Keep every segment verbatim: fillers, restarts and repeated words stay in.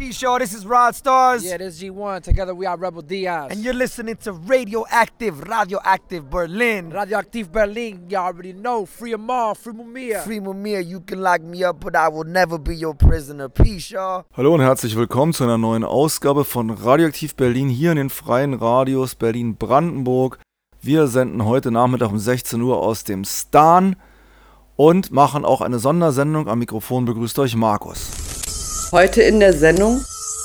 Peace, y'all. This is Rod Stars. Yeah, this is G one. Together we are Rebel Diaz. And you're listening to Radioactive, Radioactive Berlin. Radioactive Berlin, you already know. Free Amal, free Mumia. Free Mumia, you can lock me up, but I will never be your prisoner. Peace, y'all. Hallo und herzlich willkommen zu einer neuen Ausgabe von Radioaktiv Berlin hier in den freien Radios Berlin-Brandenburg. Wir senden heute Nachmittag um sechzehn Uhr aus dem Stan und machen auch eine Sondersendung. Am Mikrofon begrüßt euch Markus. Heute in der Sendung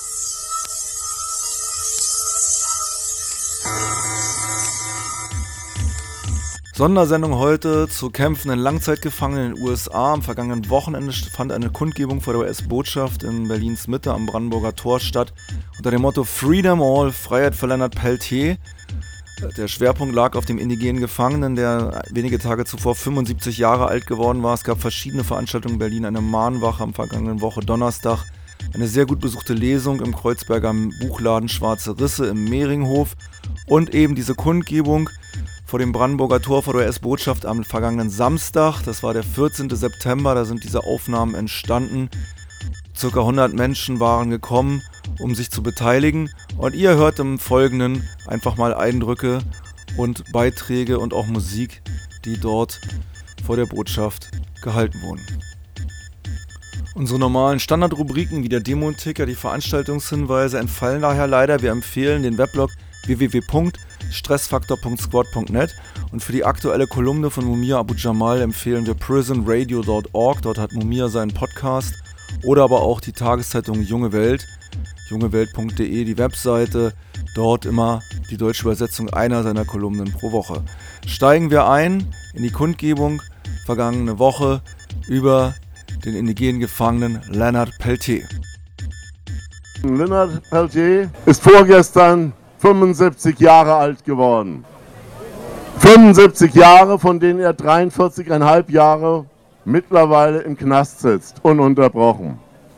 Sondersendung heute zu kämpfenden Langzeitgefangenen in den U S A. Am vergangenen Wochenende fand eine Kundgebung vor der U S-Botschaft in Berlins Mitte am Brandenburger Tor statt unter dem Motto Freedom All, Freiheit für Lennart Peltier. Der Schwerpunkt lag auf dem indigenen Gefangenen, der wenige Tage zuvor fünfundsiebzig Jahre alt geworden war. Es gab verschiedene Veranstaltungen in Berlin, eine Mahnwache am vergangenen Woche Donnerstag, eine sehr gut besuchte Lesung im Kreuzberger Buchladen Schwarze Risse im Mehringhof und eben diese Kundgebung vor dem Brandenburger Tor vor der U S-Botschaft am vergangenen Samstag. Das war der vierzehnten September, da sind diese Aufnahmen entstanden. Circa hundert Menschen waren gekommen, um sich zu beteiligen. Und ihr hört im Folgenden einfach mal Eindrücke und Beiträge und auch Musik, die dort vor der Botschaft gehalten wurden. Unsere normalen Standardrubriken wie der Demonticker, die Veranstaltungshinweise entfallen daher leider. Wir empfehlen den Weblog w w w punkt stressfaktor punkt squad punkt net und für die aktuelle Kolumne von Mumia Abu Jamal empfehlen wir prison radio punkt org. Dort hat Mumia seinen Podcast oder aber auch die Tageszeitung Junge Welt, jungewelt punkt de, die Webseite, dort immer die deutsche Übersetzung einer seiner Kolumnen pro Woche. Steigen wir ein in die Kundgebung vergangene Woche über den indigenen Gefangenen Lennart Peltier. Lennart Peltier ist vorgestern fünfundsiebzig Jahre alt geworden. fünfundsiebzig Jahre, von denen er dreiundvierzig Komma fünf Jahre mittlerweile im Knast sitzt, ununterbrochen.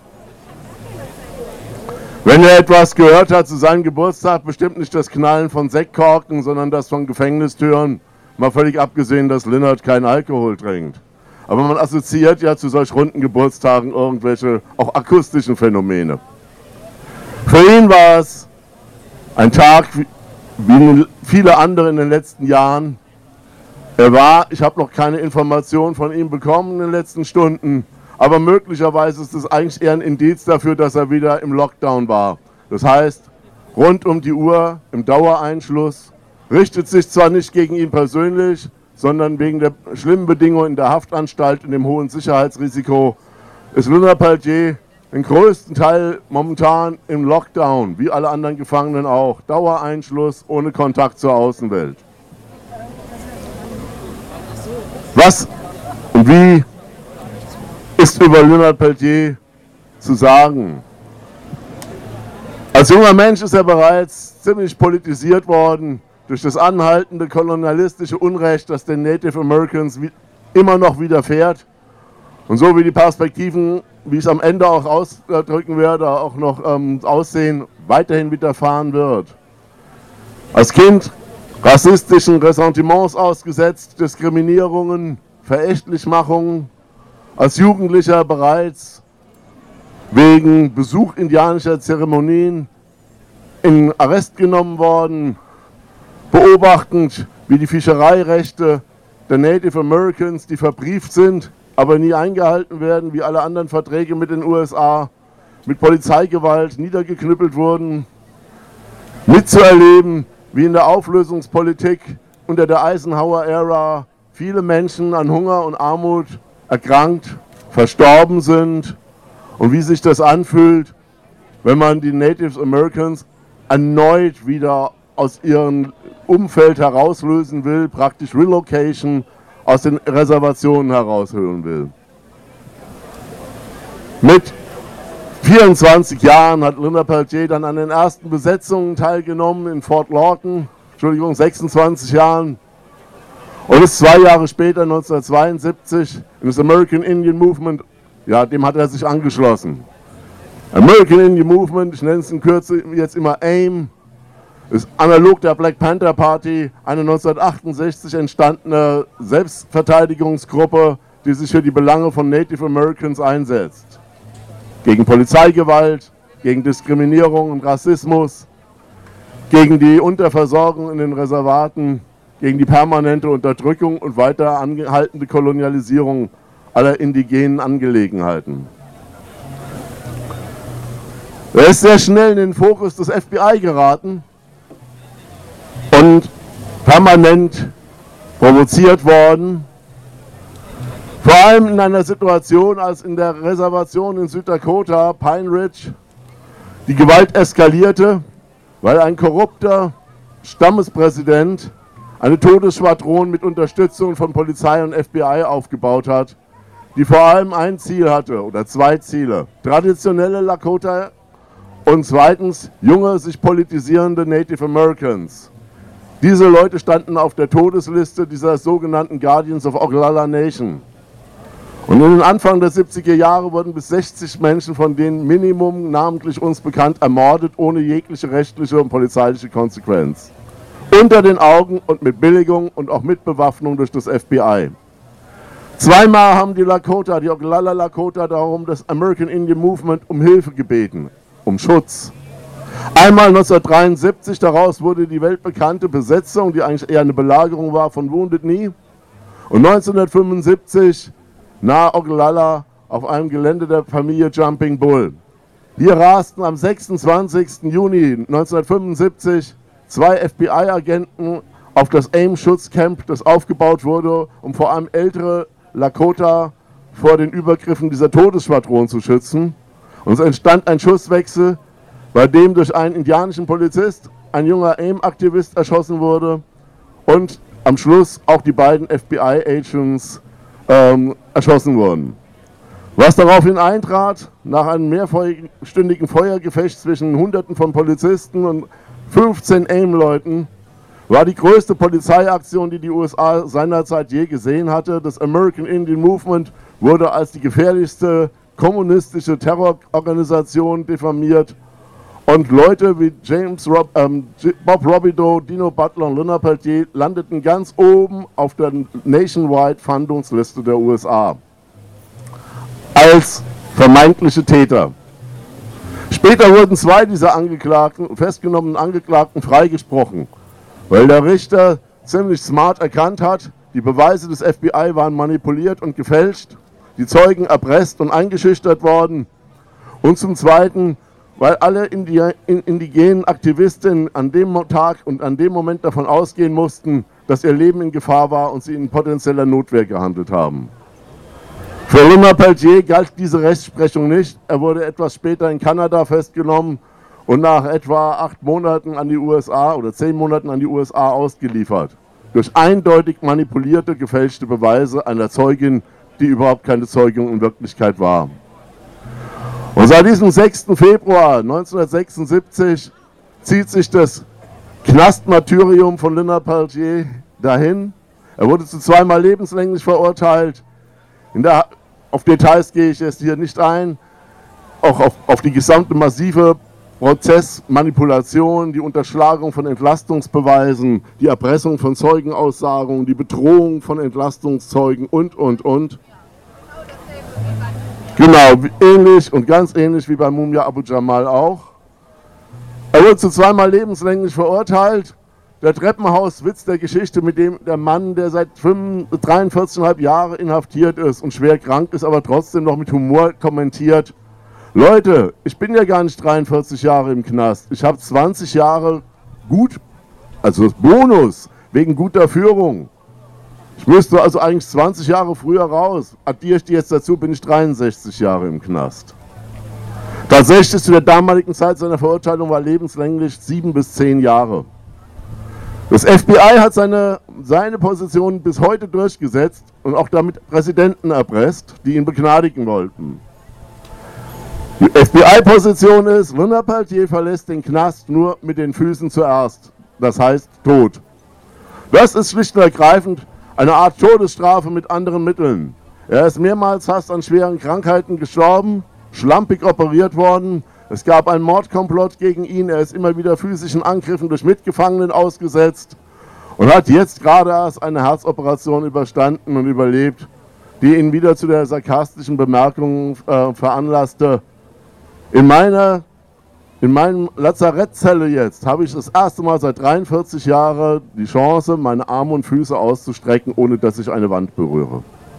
Wenn er etwas gehört hat zu seinem Geburtstag, bestimmt nicht das Knallen von Sektkorken, sondern das von Gefängnistüren, mal völlig abgesehen, dass Lennart keinen Alkohol trinkt. Aber man assoziiert ja zu solch runden Geburtstagen irgendwelche auch akustischen Phänomene. Für ihn war es ein Tag wie viele andere in den letzten Jahren. Er war, ich habe noch keine Informationen von ihm bekommen in den letzten Stunden, aber möglicherweise ist es eigentlich eher ein Indiz dafür, dass er wieder im Lockdown war. Das heißt, rund um die Uhr im Dauereinschluss, richtet sich zwar nicht gegen ihn persönlich, sondern wegen der schlimmen Bedingungen in der Haftanstalt und dem hohen Sicherheitsrisiko ist Lennart Peltier den größten Teil momentan im Lockdown, wie alle anderen Gefangenen auch. Dauereinschluss, ohne Kontakt zur Außenwelt. Was und wie ist über Lennart Peltier zu sagen? Als junger Mensch ist er bereits ziemlich politisiert worden durch das anhaltende kolonialistische Unrecht, das den Native Americans immer noch widerfährt und so wie die Perspektiven, wie ich es am Ende auch ausdrücken werde, auch noch ähm, aussehen, weiterhin widerfahren wird. Als Kind rassistischen Ressentiments ausgesetzt, Diskriminierungen, Verächtlichmachungen, als Jugendlicher bereits wegen Besuch indianischer Zeremonien in Arrest genommen worden, beobachtend, wie die Fischereirechte der Native Americans, die verbrieft sind, aber nie eingehalten werden, wie alle anderen Verträge mit den U S A, mit Polizeigewalt niedergeknüppelt wurden, mitzuerleben, wie in der Auflösungspolitik unter der Eisenhower-Ära viele Menschen an Hunger und Armut erkrankt, verstorben sind und wie sich das anfühlt, wenn man die Native Americans erneut wieder aus ihrem Umfeld herauslösen will, praktisch Relocation aus den Reservationen herausholen will. Mit vierundzwanzig Jahren hat Lennart Peltier dann an den ersten Besetzungen teilgenommen in Fort Lawton, Entschuldigung, sechsundzwanzig Jahren, und ist zwei Jahre später, neunzehnhundertzweiundsiebzig, in das American Indian Movement, ja, dem hat er sich angeschlossen. American Indian Movement, ich nenne es in Kürze jetzt immer AIM, ist analog der Black Panther Party, eine neunzehnhundertachtundsechzig entstandene Selbstverteidigungsgruppe, die sich für die Belange von Native Americans einsetzt. Gegen Polizeigewalt, gegen Diskriminierung und Rassismus, gegen die Unterversorgung in den Reservaten, gegen die permanente Unterdrückung und weiter angehaltene Kolonialisierung aller indigenen Angelegenheiten. Er ist sehr schnell in den Fokus des F B I geraten und permanent provoziert worden. Vor allem in einer Situation, als in der Reservation in Süddakota, Pine Ridge, die Gewalt eskalierte, weil ein korrupter Stammespräsident eine Todesschwadron mit Unterstützung von Polizei und F B I aufgebaut hat, die vor allem ein Ziel hatte, oder zwei Ziele: traditionelle Lakota und zweitens junge, sich politisierende Native Americans. Diese Leute standen auf der Todesliste dieser sogenannten Guardians of Oglala Nation. Und in den Anfang der siebziger Jahre wurden bis sechzig Menschen, von denen Minimum namentlich uns bekannt, ermordet, ohne jegliche rechtliche und polizeiliche Konsequenz. Unter den Augen und mit Billigung und auch mit Bewaffnung durch das F B I. Zweimal haben die Lakota, die Oglala Lakota, darum das American Indian Movement um Hilfe gebeten, um Schutz. Einmal neunzehnhundertdreiundsiebzig, daraus wurde die weltbekannte Besetzung, die eigentlich eher eine Belagerung war, von Wounded Knee. Und neunzehnhundertfünfundsiebzig nahe Oglala auf einem Gelände der Familie Jumping Bull. Hier rasten am sechsundzwanzigsten Juni neunzehnhundertfünfundsiebzig zwei F B I-Agenten auf das Ames-Schutzcamp, das aufgebaut wurde, um vor allem ältere Lakota vor den Übergriffen dieser Todesschwadron zu schützen. Und es entstand ein Schusswechsel, bei dem durch einen indianischen Polizist ein junger AIM-Aktivist erschossen wurde und am Schluss auch die beiden F B I-Agents ähm, erschossen wurden. Was daraufhin eintrat, nach einem mehrstündigen Feuergefecht zwischen Hunderten von Polizisten und fünfzehn AIM-Leuten, war die größte Polizeiaktion, die die U S A seinerzeit je gesehen hatte. Das American Indian Movement wurde als die gefährlichste kommunistische Terrororganisation diffamiert. Und Leute wie James Rob, ähm, Bob Robideau, Dino Butler und Leonard Peltier landeten ganz oben auf der Nationwide Fahndungsliste der U S A als vermeintliche Täter. Später wurden zwei dieser Angeklagten, festgenommenen Angeklagten freigesprochen, weil der Richter ziemlich smart erkannt hat, die Beweise des F B I waren manipuliert und gefälscht, die Zeugen erpresst und eingeschüchtert worden. Und zum Zweiten, weil alle indigenen Aktivistinnen an dem Tag und an dem Moment davon ausgehen mussten, dass ihr Leben in Gefahr war und sie in potenzieller Notwehr gehandelt haben. Für Leonard Peltier galt diese Rechtsprechung nicht. Er wurde etwas später in Kanada festgenommen und nach etwa acht Monaten an die U S A oder zehn Monaten an die U S A ausgeliefert. Durch eindeutig manipulierte, gefälschte Beweise einer Zeugin, die überhaupt keine Zeugin in Wirklichkeit war. Und seit diesem sechsten Februar neunzehnhundertsechsundsiebzig zieht sich das Knastmartyrium von Leonard Peltier dahin. Er wurde zu zweimal lebenslänglich verurteilt. In der, auf Details gehe ich jetzt hier nicht ein. Auch auf, auf die gesamte massive Prozessmanipulation, die Unterschlagung von Entlastungsbeweisen, die Erpressung von Zeugenaussagungen, die Bedrohung von Entlastungszeugen und, und, und. Genau, ähnlich und ganz ähnlich wie bei Mumia Abu Jamal auch. Er wurde zu zweimal lebenslänglich verurteilt. Der Treppenhauswitz der Geschichte, mit dem der Mann, der seit dreiundvierzig Komma fünf Jahren inhaftiert ist und schwer krank ist, aber trotzdem noch mit Humor kommentiert: Leute, ich bin ja gar nicht dreiundvierzig Jahre im Knast. Ich habe zwanzig Jahre gut, also Bonus, wegen guter Führung. Ich müsste also eigentlich zwanzig Jahre früher raus. Addiere ich die jetzt dazu, bin ich dreiundsechzig Jahre im Knast. Tatsächlich zu der damaligen Zeit seiner Verurteilung war lebenslänglich sieben bis zehn Jahre. Das F B I hat seine, seine Position bis heute durchgesetzt und auch damit Präsidenten erpresst, die ihn begnadigen wollten. Die F B I-Position ist, Leonard Peltier verlässt den Knast nur mit den Füßen zuerst, das heißt tot. Das ist schlicht und ergreifend eine Art Todesstrafe mit anderen Mitteln. Er ist mehrmals fast an schweren Krankheiten gestorben, schlampig operiert worden. Es gab einen Mordkomplott gegen ihn. Er ist immer wieder physischen Angriffen durch Mitgefangenen ausgesetzt und hat jetzt gerade erst eine Herzoperation überstanden und überlebt, die ihn wieder zu der sarkastischen Bemerkung äh, veranlasste: In meiner in meinem Lazarettzelle jetzt habe ich das erste Mal seit dreiundvierzig Jahren die Chance, meine Arme und Füße auszustrecken, ohne dass ich eine Wand berühre.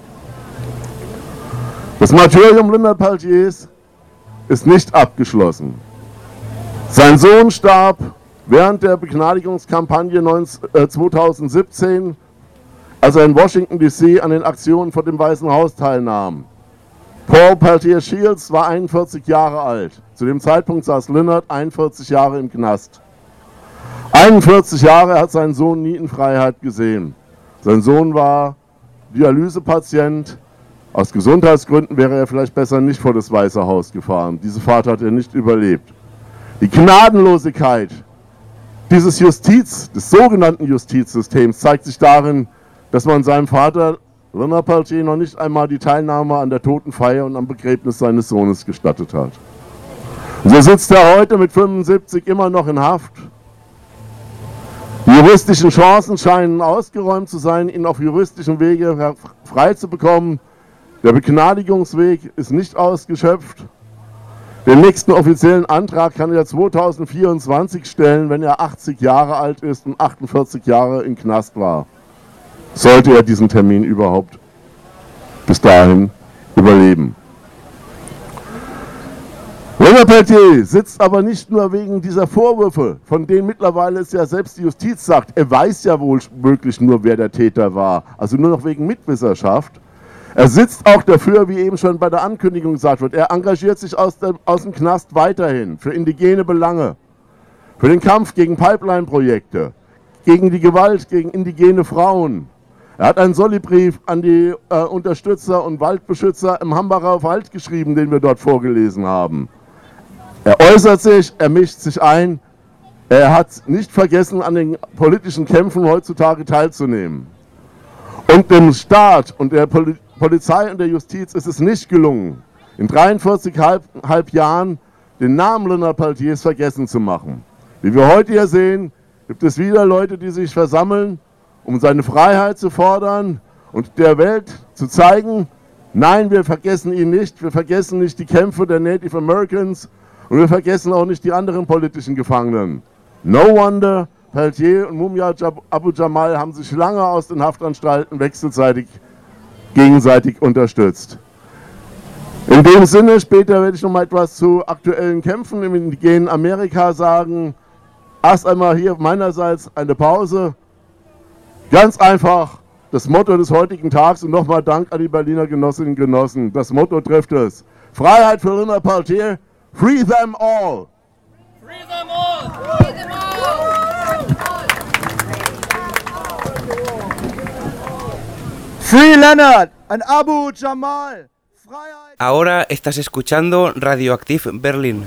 Das Martyrium Leonard Peltiers ist nicht abgeschlossen. Sein Sohn starb während der Begnadigungskampagne zweitausendsiebzehn, als er in Washington D C an den Aktionen vor dem Weißen Haus teilnahm. Paul Peltier Shields war einundvierzig Jahre alt. Zu dem Zeitpunkt saß Leonard einundvierzig Jahre im Knast. einundvierzig Jahre hat sein Sohn nie in Freiheit gesehen. Sein Sohn war Dialysepatient. Aus Gesundheitsgründen wäre er vielleicht besser nicht vor das Weiße Haus gefahren. Diese Fahrt hat er nicht überlebt. Die Gnadenlosigkeit dieses Justiz, des sogenannten Justizsystems zeigt sich darin, dass man seinem Vater Leonard Peltier noch nicht einmal die Teilnahme an der Totenfeier und am Begräbnis seines Sohnes gestattet hat. Und so sitzt er heute mit fünfundsiebzig immer noch in Haft. Die juristischen Chancen scheinen ausgeräumt zu sein, ihn auf juristischem Wege frei zu bekommen. Der Begnadigungsweg ist nicht ausgeschöpft. Den nächsten offiziellen Antrag kann er zweitausendvierundzwanzig stellen, wenn er achtzig Jahre alt ist und achtundvierzig Jahre im Knast war. Sollte er diesen Termin überhaupt bis dahin überleben. Leonard Peltier sitzt aber nicht nur wegen dieser Vorwürfe, von denen mittlerweile es ja selbst die Justiz sagt, er weiß ja wohl wirklich nur, wer der Täter war, also nur noch wegen Mitwisserschaft. Er sitzt auch dafür, wie eben schon bei der Ankündigung gesagt wird, er engagiert sich aus dem, aus dem Knast weiterhin für indigene Belange, für den Kampf gegen Pipeline-Projekte, gegen die Gewalt gegen indigene Frauen. Er hat einen Sollibrief an die äh, Unterstützer und Waldbeschützer im Hambacher Wald geschrieben, den wir dort vorgelesen haben. Er äußert sich, er mischt sich ein, er hat nicht vergessen, an den politischen Kämpfen heutzutage teilzunehmen. Und dem Staat und der Poli- Polizei und der Justiz ist es nicht gelungen, in dreiundvierzig halb, halb Jahren den Namen Leonard Peltiers vergessen zu machen. Wie wir heute hier sehen, gibt es wieder Leute, die sich versammeln, um seine Freiheit zu fordern und der Welt zu zeigen, nein, wir vergessen ihn nicht, wir vergessen nicht die Kämpfe der Native Americans und wir vergessen auch nicht die anderen politischen Gefangenen. No wonder, Peltier und Mumia Abu Jamal haben sich lange aus den Haftanstalten wechselseitig gegenseitig unterstützt. In dem Sinne, später werde ich noch mal etwas zu aktuellen Kämpfen im indigenen Amerika sagen. Erst einmal hier meinerseits eine Pause. Ganz einfach das Motto des heutigen Tags und nochmal Dank an die Berliner Genossinnen und Genossen. Das Motto trifft es. Freiheit für Leonard Peltier, free them all. Free them all. Free them all. Free Leonard and Abu Jamal. Freiheit. Ahora estás escuchando Radioactiv Berlin.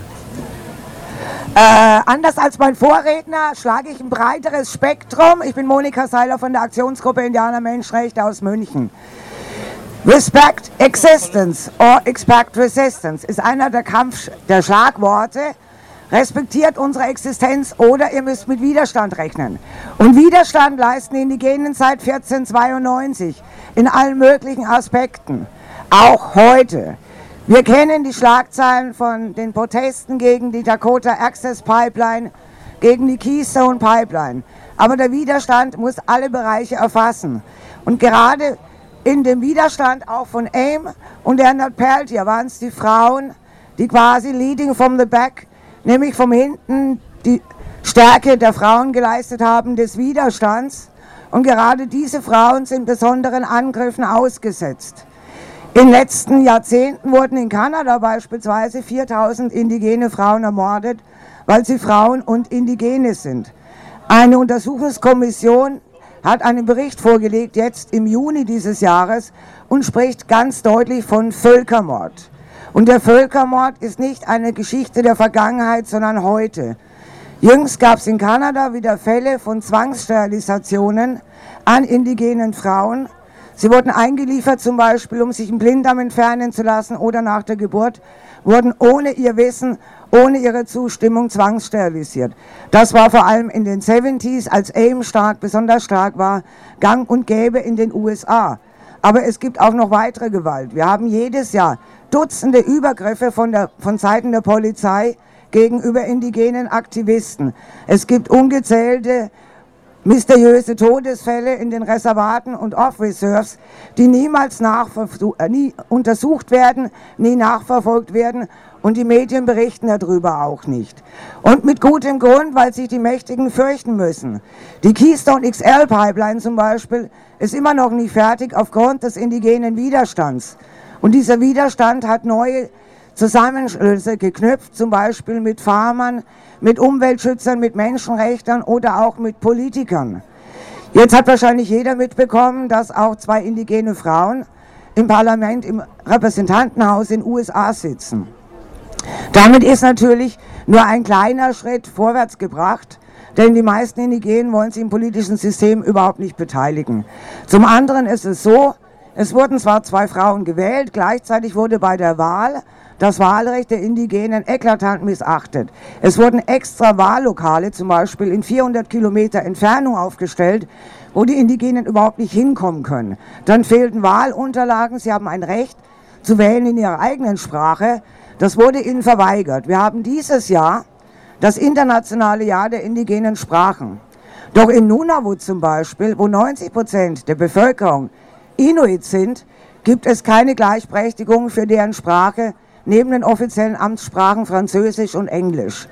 Äh, anders als mein Vorredner schlage ich ein breiteres Spektrum. Ich bin Monika Seiler von der Aktionsgruppe Indianer Menschenrechte aus München. Respect Existence or Expect Resistance ist einer der Kampf der Schlagworte. Respektiert unsere Existenz oder ihr müsst mit Widerstand rechnen. Und Widerstand leisten die Indigenen seit vierzehnhundertzweiundneunzig in allen möglichen Aspekten. Auch heute. Wir kennen die Schlagzeilen von den Protesten gegen die Dakota Access Pipeline, gegen die Keystone Pipeline. Aber der Widerstand muss alle Bereiche erfassen. Und gerade in dem Widerstand auch von AIM und Leonard Peltier waren es die Frauen, die quasi leading from the back, nämlich von hinten die Stärke der Frauen geleistet haben des Widerstands. Und gerade diese Frauen sind besonderen Angriffen ausgesetzt. In den letzten Jahrzehnten wurden in Kanada beispielsweise viertausend indigene Frauen ermordet, weil sie Frauen und Indigene sind. Eine Untersuchungskommission hat einen Bericht vorgelegt, jetzt im Juni dieses Jahres, und spricht ganz deutlich von Völkermord. Und der Völkermord ist nicht eine Geschichte der Vergangenheit, sondern heute. Jüngst gab es in Kanada wieder Fälle von Zwangssterilisationen an indigenen Frauen. Sie wurden eingeliefert zum Beispiel, um sich einen Blinddarm entfernen zu lassen oder nach der Geburt, wurden ohne ihr Wissen, ohne ihre Zustimmung zwangssterilisiert. Das war vor allem in den siebziger, als AIM stark, besonders stark war, gang und gäbe in den U S A. Aber es gibt auch noch weitere Gewalt. Wir haben jedes Jahr Dutzende Übergriffe von, der, von Seiten der Polizei gegenüber indigenen Aktivisten. Es gibt ungezählte mysteriöse Todesfälle in den Reservaten und Off-Reserves, die niemals äh, nie untersucht werden, nie nachverfolgt werden, und die Medien berichten darüber auch nicht. Und mit gutem Grund, weil sich die Mächtigen fürchten müssen. Die Keystone X L Pipeline zum Beispiel ist immer noch nicht fertig aufgrund des indigenen Widerstands. Und dieser Widerstand hat neue Zusammenschlüsse geknüpft, zum Beispiel mit Farmern, mit Umweltschützern, mit Menschenrechtlern oder auch mit Politikern. Jetzt hat wahrscheinlich jeder mitbekommen, dass auch zwei indigene Frauen im Parlament, im Repräsentantenhaus in den U S A sitzen. Damit ist natürlich nur ein kleiner Schritt vorwärts gebracht, denn die meisten Indigenen wollen sich im politischen System überhaupt nicht beteiligen. Zum anderen ist es so, es wurden zwar zwei Frauen gewählt, gleichzeitig wurde bei der Wahl das Wahlrecht der Indigenen eklatant missachtet. Es wurden extra Wahllokale zum Beispiel in vierhundert Kilometer Entfernung aufgestellt, wo die Indigenen überhaupt nicht hinkommen können. Dann fehlten Wahlunterlagen, sie haben ein Recht zu wählen in ihrer eigenen Sprache. Das wurde ihnen verweigert. Wir haben dieses Jahr das internationale Jahr der indigenen Sprachen. Doch in Nunavut zum Beispiel, wo neunzig Prozent der Bevölkerung Inuit sind, gibt es keine Gleichberechtigung für deren Sprache neben den offiziellen Amtssprachen Französisch und Englisch.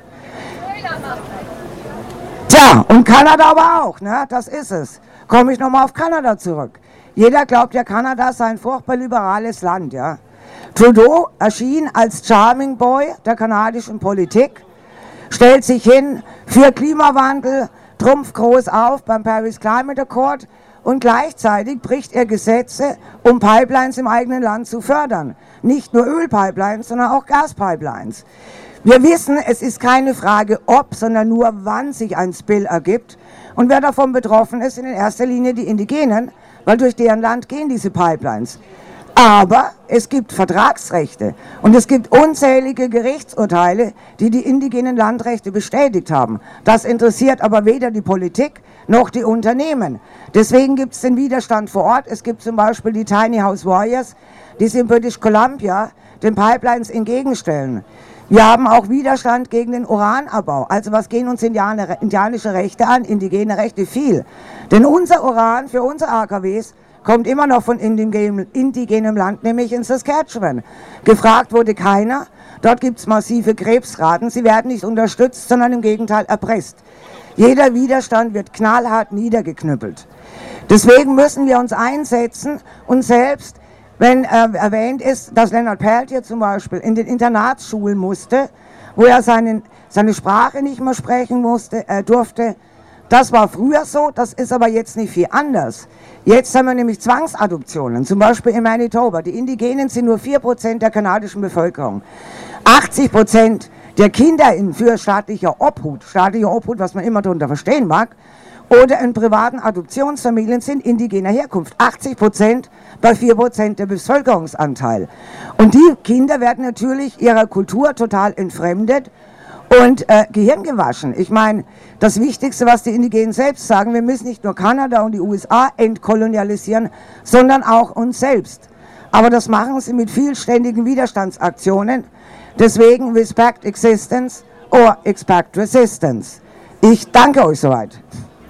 Tja, und Kanada aber auch, ne? Das ist es. Komme ich nochmal auf Kanada zurück. Jeder glaubt ja, Kanada sei ein furchtbar liberales Land, ja. Trudeau erschien als Charming Boy der kanadischen Politik, stellt sich hin für Klimawandel, trumpft groß auf beim Paris Climate Accord und gleichzeitig bricht er Gesetze, um Pipelines im eigenen Land zu fördern. Nicht nur Ölpipelines, sondern auch Gaspipelines. Wir wissen, es ist keine Frage ob, sondern nur wann sich ein Spill ergibt. Und wer davon betroffen ist, sind in erster Linie die Indigenen, weil durch deren Land gehen diese Pipelines. Aber es gibt Vertragsrechte und es gibt unzählige Gerichtsurteile, die die indigenen Landrechte bestätigt haben. Das interessiert aber weder die Politik noch die Unternehmen. Deswegen gibt es den Widerstand vor Ort. Es gibt zum Beispiel die Tiny House Warriors, die sich in British Columbia den Pipelines entgegenstellen. Wir haben auch Widerstand gegen den Uranabbau. Also was gehen uns Indianer, indianische Rechte an, indigene Rechte viel. Denn unser Uran für unsere A K Ws kommt immer noch von indigenem, indigenem Land, nämlich in Saskatchewan. Gefragt wurde keiner. Dort gibt es massive Krebsraten. Sie werden nicht unterstützt, sondern im Gegenteil erpresst. Jeder Widerstand wird knallhart niedergeknüppelt. Deswegen müssen wir uns einsetzen und selbst, wenn äh, erwähnt ist, dass Leonard Peltier zum Beispiel in den Internatsschulen musste, wo er seinen, seine Sprache nicht mehr sprechen musste, äh, durfte. Das war früher so, das ist aber jetzt nicht viel anders. Jetzt haben wir nämlich Zwangsadoptionen, zum Beispiel in Manitoba. Die Indigenen sind nur vier Prozent der kanadischen Bevölkerung. achtzig Prozent der Kinder in für staatlicher Obhut, staatlicher Obhut, was man immer darunter verstehen mag, oder in privaten Adoptionsfamilien sind indigener Herkunft. achtzig Prozent bei vier Prozent der Bevölkerungsanteil. Und die Kinder werden natürlich ihrer Kultur total entfremdet und äh, Gehirn gewaschen. Ich meine, das Wichtigste, was die Indigenen selbst sagen, wir müssen nicht nur Kanada und die U S A entkolonialisieren, sondern auch uns selbst. Aber das machen sie mit vielständigen Widerstandsaktionen. Deswegen Respect Existence or Expect Resistance. Ich danke euch soweit.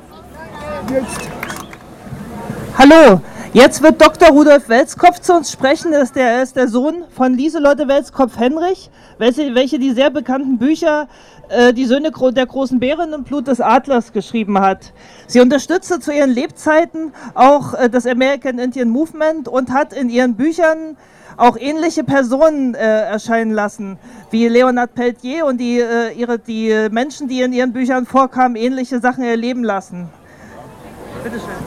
Jetzt. Hallo, jetzt wird Doktor Rudolf Welskopf zu uns sprechen. Er ist der, er ist der Sohn von Lieselotte Welskopf-Henrich, welche, welche die sehr bekannten Bücher äh, Die Söhne der großen Bären und Blut des Adlers geschrieben hat. Sie unterstützte zu ihren Lebzeiten auch äh, das American Indian Movement und hat in ihren Büchern auch ähnliche Personen äh, erscheinen lassen, wie Leonard Peltier und die, äh, ihre, die Menschen, die in ihren Büchern vorkamen, ähnliche Sachen erleben lassen. Bitte schön.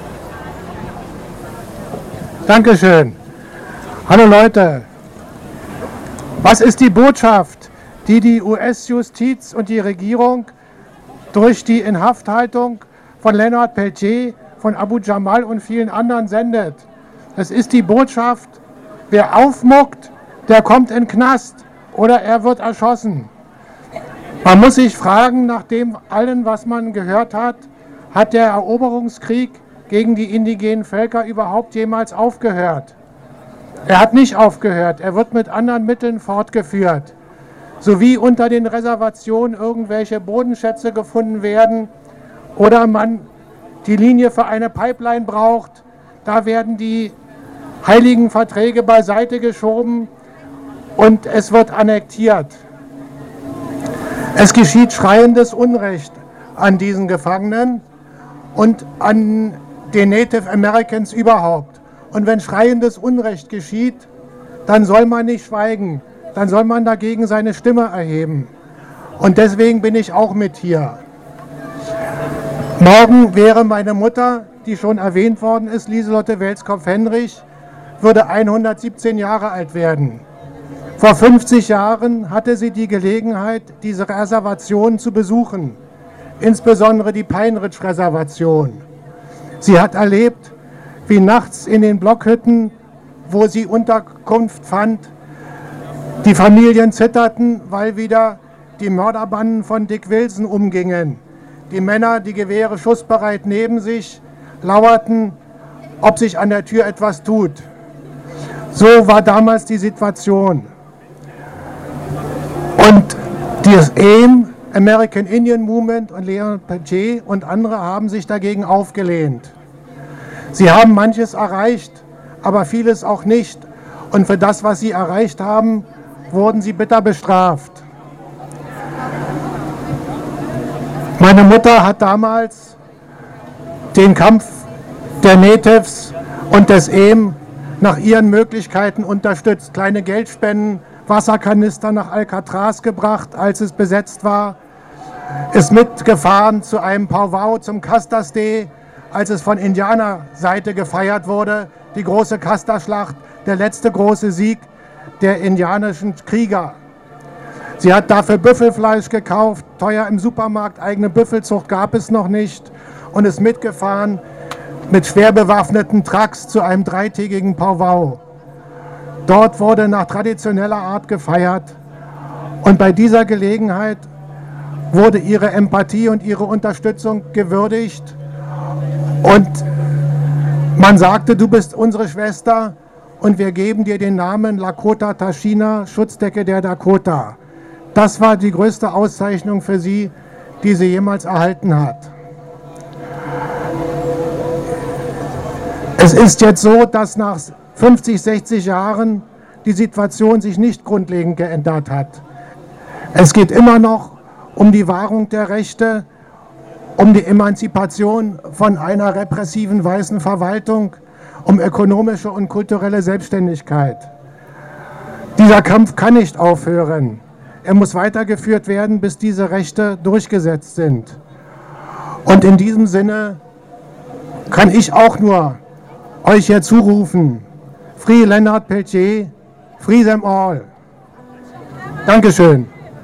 Dankeschön. Hallo Leute. Was ist die Botschaft, die die U S-Justiz und die Regierung durch die Inhafthaltung von Leonard Peltier, von Abu Jamal und vielen anderen sendet? Es ist die Botschaft, wer aufmuckt, der kommt in den Knast oder er wird erschossen. Man muss sich fragen, nach dem allen, was man gehört hat, hat der Eroberungskrieg gegen die indigenen Völker überhaupt jemals aufgehört? Er hat nicht aufgehört, er wird mit anderen Mitteln fortgeführt. sowie unter den Reservationen irgendwelche Bodenschätze gefunden werden oder man die Linie für eine Pipeline braucht, da werden die heiligen Verträge beiseite geschoben und es wird annektiert. Es geschieht schreiendes Unrecht an diesen Gefangenen und an den Native Americans überhaupt. Und wenn schreiendes Unrecht geschieht, dann soll man nicht schweigen, dann soll man dagegen seine Stimme erheben. Und deswegen bin ich auch mit hier. Morgen wäre meine Mutter, die schon erwähnt worden ist, Lieselotte Welskopf-Henrich, würde hundertsiebzehn Jahre alt werden. Vor fünfzig Jahren hatte sie die Gelegenheit, diese Reservation zu besuchen, insbesondere die Pine Ridge Reservation. Sie hat erlebt, wie nachts in den Blockhütten, wo sie Unterkunft fand, die Familien zitterten, weil wieder die Mörderbanden von Dick Wilson umgingen. Die Männer, die Gewehre schussbereit neben sich, lauerten, ob sich an der Tür etwas tut. So war damals die Situation. Und das A I M, American Indian Movement und Leon Peltier und andere haben sich dagegen aufgelehnt. Sie haben manches erreicht, aber vieles auch nicht. Und für das, was sie erreicht haben, wurden sie bitter bestraft. Meine Mutter hat damals den Kampf der Natives und des A I M nach ihren Möglichkeiten unterstützt. Kleine Geldspenden, Wasserkanister nach Alcatraz gebracht, als es besetzt war. Ist mitgefahren zu einem Powwow zum Custer's Day, als es von Indianerseite gefeiert wurde. Die große Custer-Schlacht, der letzte große Sieg der indianischen Krieger. Sie hat dafür Büffelfleisch gekauft, teuer im Supermarkt, eigene Büffelzucht gab es noch nicht und ist mitgefahren mit schwer bewaffneten Trucks zu einem dreitägigen Powwow. Dort wurde nach traditioneller Art gefeiert und bei dieser Gelegenheit wurde ihre Empathie und ihre Unterstützung gewürdigt und man sagte, du bist unsere Schwester und wir geben dir den Namen Lakota Tashina, Schutzdecke der Dakota. Das war die größte Auszeichnung für sie, die sie jemals erhalten hat. Es ist jetzt so, dass nach fünfzig, sechzig Jahren die Situation sich nicht grundlegend geändert hat. Es geht immer noch um die Wahrung der Rechte, um die Emanzipation von einer repressiven weißen Verwaltung, um ökonomische und kulturelle Selbstständigkeit. Dieser Kampf kann nicht aufhören. Er muss weitergeführt werden, bis diese Rechte durchgesetzt sind. Und in diesem Sinne kann ich auch nur euch hier zurufen, Free Leonard Peltier, free them all. Dankeschön.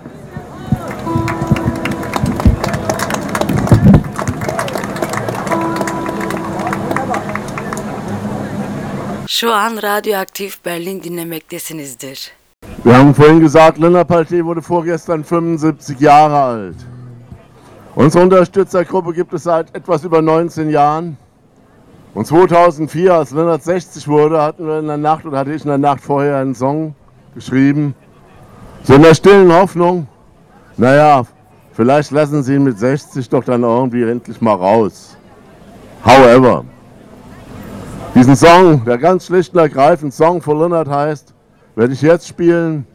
Şu an Radioaktiv Berlin dinlemektesinizdir. Wir haben vorhin gesagt, Leonard Peltier wurde vorgestern fünfundsiebzig Jahre alt. Unsere Unterstützergruppe gibt es seit etwas über neunzehn Jahren. Und zweitausendvier, als Leonard sechzig wurde, hatten wir in der Nacht, oder hatte ich in der Nacht vorher einen Song geschrieben. So in der stillen Hoffnung, naja, vielleicht lassen sie ihn mit sechzig doch dann irgendwie endlich mal raus. However, diesen Song, der ganz schlicht und ergreifend Song for Leonard heißt, werde ich jetzt spielen.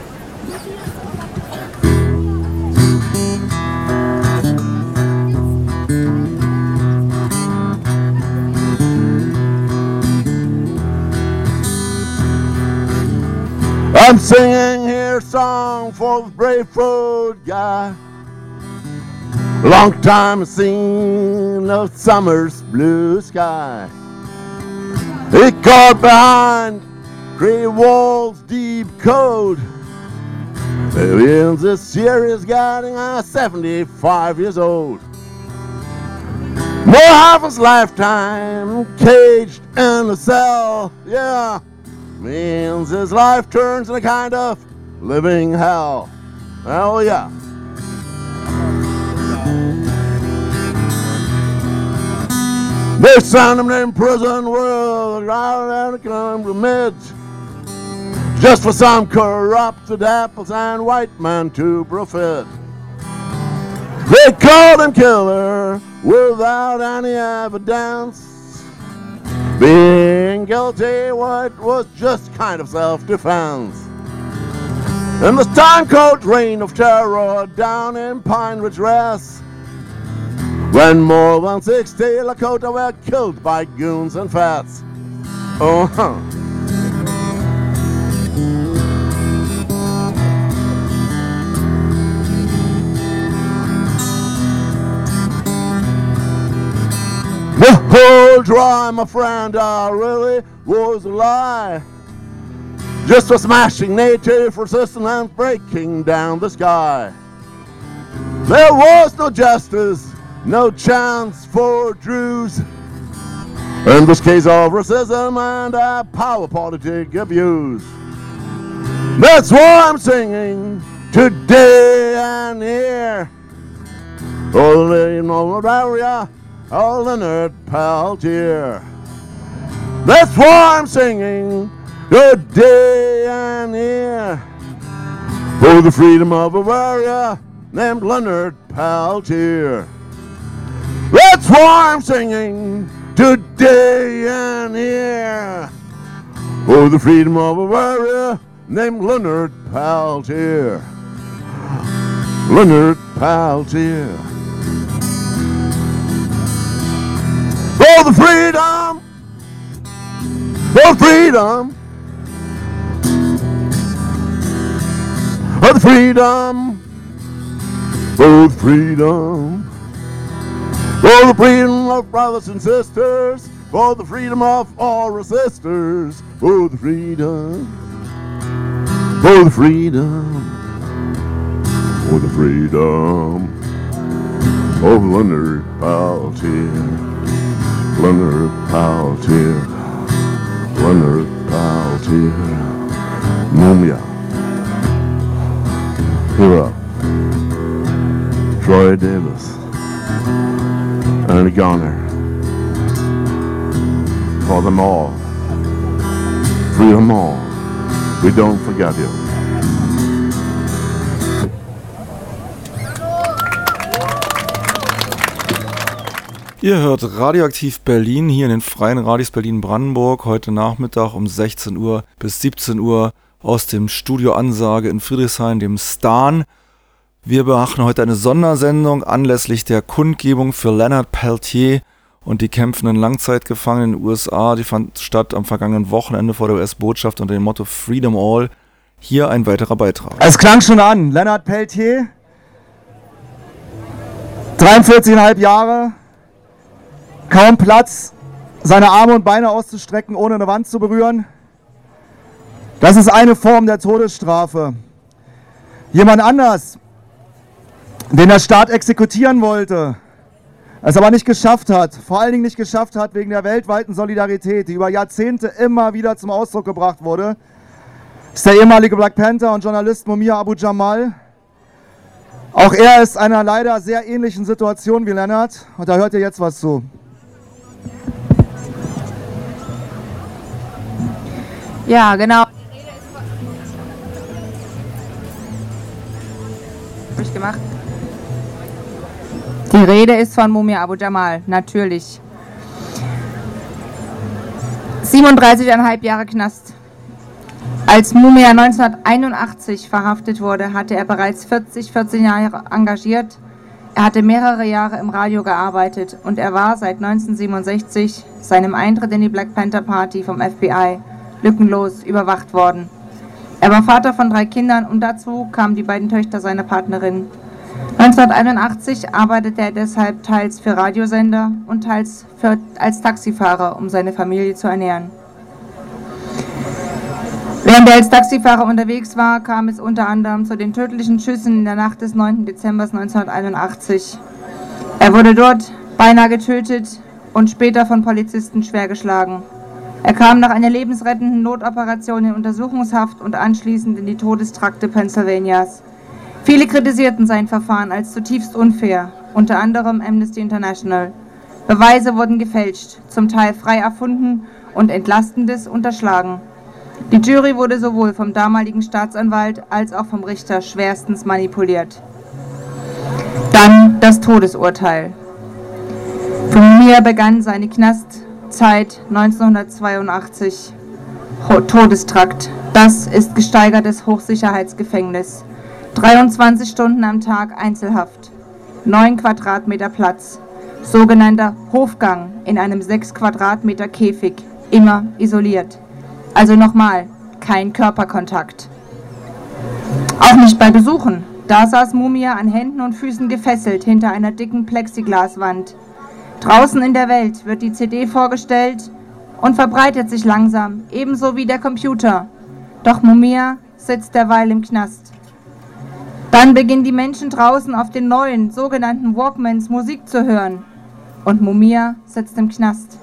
I'm singing here a song for the brave road guy. Long time seen of summer's blue sky. He caught behind gray walls, deep cold. This year is getting uh, seventy-five years old. More half his lifetime caged in a cell, yeah. Means his life turns into a kind of living hell. Hell yeah. They sent him in prison world right around the country midge. just for some corrupted apples and white man to profit. They called him killer without any evidence. Being guilty, what was just kind of self-defense. In the time-cold reign of terror down in Pine Ridge Rest, when more than sixty Lakota were killed by goons and fats. Oh-huh. The whole drive, my friend, I really was a lie. Just for smashing native resistance and breaking down the sky. There was no justice, no chance for truth. In this case of racism and a power politic abuse. That's why I'm singing today and here. Oh, in the area, oh, Leonard Peltier. That's why I'm singing today and here. For the freedom of a warrior named Leonard Peltier. That's why I'm singing today and here. For the freedom of a warrior named Leonard Peltier. Leonard Peltier. For the freedom, for freedom, for the freedom, for the freedom, for the freedom of brothers and sisters, for the freedom of all resistors, for the freedom, for the freedom, for the freedom of Leonard Peltier. Leonard Peltier, Leonard Peltier, Mumia, Hero, Troy Davis, and a goner. For them all, free them all, we don't forget you. Ihr hört Radioaktiv Berlin hier in den Freien Radios Berlin-Brandenburg. Heute Nachmittag um sechzehn Uhr bis siebzehn Uhr aus dem Studio Ansage in Friedrichshain, dem Stan. Wir machen heute eine Sondersendung anlässlich der Kundgebung für Leonard Peltier und die kämpfenden Langzeitgefangenen in den U S A. Die fand statt am vergangenen Wochenende vor der U S-Botschaft unter dem Motto Freedom All. Hier ein weiterer Beitrag. Es klang schon an. Leonard Peltier, dreiundvierzig Komma fünf Jahre. Kaum Platz, seine Arme und Beine auszustrecken, ohne eine Wand zu berühren. Das ist eine Form der Todesstrafe. Jemand anders, den der Staat exekutieren wollte, es aber nicht geschafft hat, vor allen Dingen nicht geschafft hat wegen der weltweiten Solidarität, die über Jahrzehnte immer wieder zum Ausdruck gebracht wurde, ist der ehemalige Black Panther und Journalist Mumia Abu-Jamal. Auch er ist in einer leider sehr ähnlichen Situation wie Leonard und da hört ihr jetzt was zu. Ja, genau. Hab ich gemacht. Die Rede ist von Mumia Abu-Jamal, natürlich. siebenunddreißig Komma fünf Jahre Knast. Als Mumia neunzehnhunderteinundachtzig verhaftet wurde, hatte er bereits vierzig, vierzehn Jahre engagiert. Er hatte mehrere Jahre im Radio gearbeitet und er war seit neunzehnhundertsiebenundsechzig, seinem Eintritt in die Black Panther Party vom F B I, lückenlos überwacht worden. Er war Vater von drei Kindern und dazu kamen die beiden Töchter seiner Partnerin. neunzehnhunderteinundachtzig arbeitete er deshalb teils für Radiosender und teils für, als Taxifahrer, um seine Familie zu ernähren. Während er als Taxifahrer unterwegs war, kam es unter anderem zu den tödlichen Schüssen in der Nacht des neunten Dezember neunzehnhunderteinundachtzig. Er wurde dort beinahe getötet und später von Polizisten schwer geschlagen. Er kam nach einer lebensrettenden Notoperation in Untersuchungshaft und anschließend in die Todestrakte Pennsylvanias. Viele kritisierten sein Verfahren als zutiefst unfair, unter anderem Amnesty International. Beweise wurden gefälscht, zum Teil frei erfunden und Entlastendes unterschlagen. Die Jury wurde sowohl vom damaligen Staatsanwalt als auch vom Richter schwerstens manipuliert. Dann das Todesurteil. Für Mumia begann seine Knastzeit neunzehnhundertzweiundachtzig. Todestrakt. Das ist gesteigertes Hochsicherheitsgefängnis. dreiundzwanzig Stunden am Tag Einzelhaft. neun Quadratmeter Platz. Sogenannter Hofgang in einem sechs Quadratmeter Käfig. Immer isoliert. Also nochmal, kein Körperkontakt. Auch nicht bei Besuchen. Da saß Mumia an Händen und Füßen gefesselt hinter einer dicken Plexiglaswand. Draußen in der Welt wird die C D vorgestellt und verbreitet sich langsam, ebenso wie der Computer. Doch Mumia sitzt derweil im Knast. Dann beginnen die Menschen draußen auf den neuen, sogenannten Walkmans Musik zu hören. Und Mumia sitzt im Knast.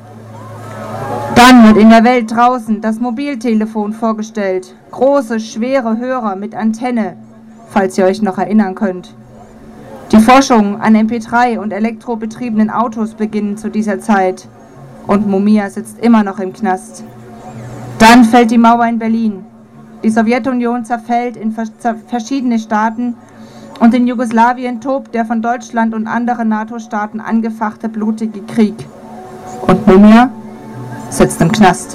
Dann wird in der Welt draußen das Mobiltelefon vorgestellt. Große, schwere Hörer mit Antenne, falls ihr euch noch erinnern könnt. Die Forschung an M P drei und elektrobetriebenen Autos beginnen zu dieser Zeit. Und Mumia sitzt immer noch im Knast. Dann fällt die Mauer in Berlin. Die Sowjetunion zerfällt in verschiedene Staaten und in Jugoslawien tobt der von Deutschland und anderen NATO-Staaten angefachte blutige Krieg. Und Mumia sitzt im Knast.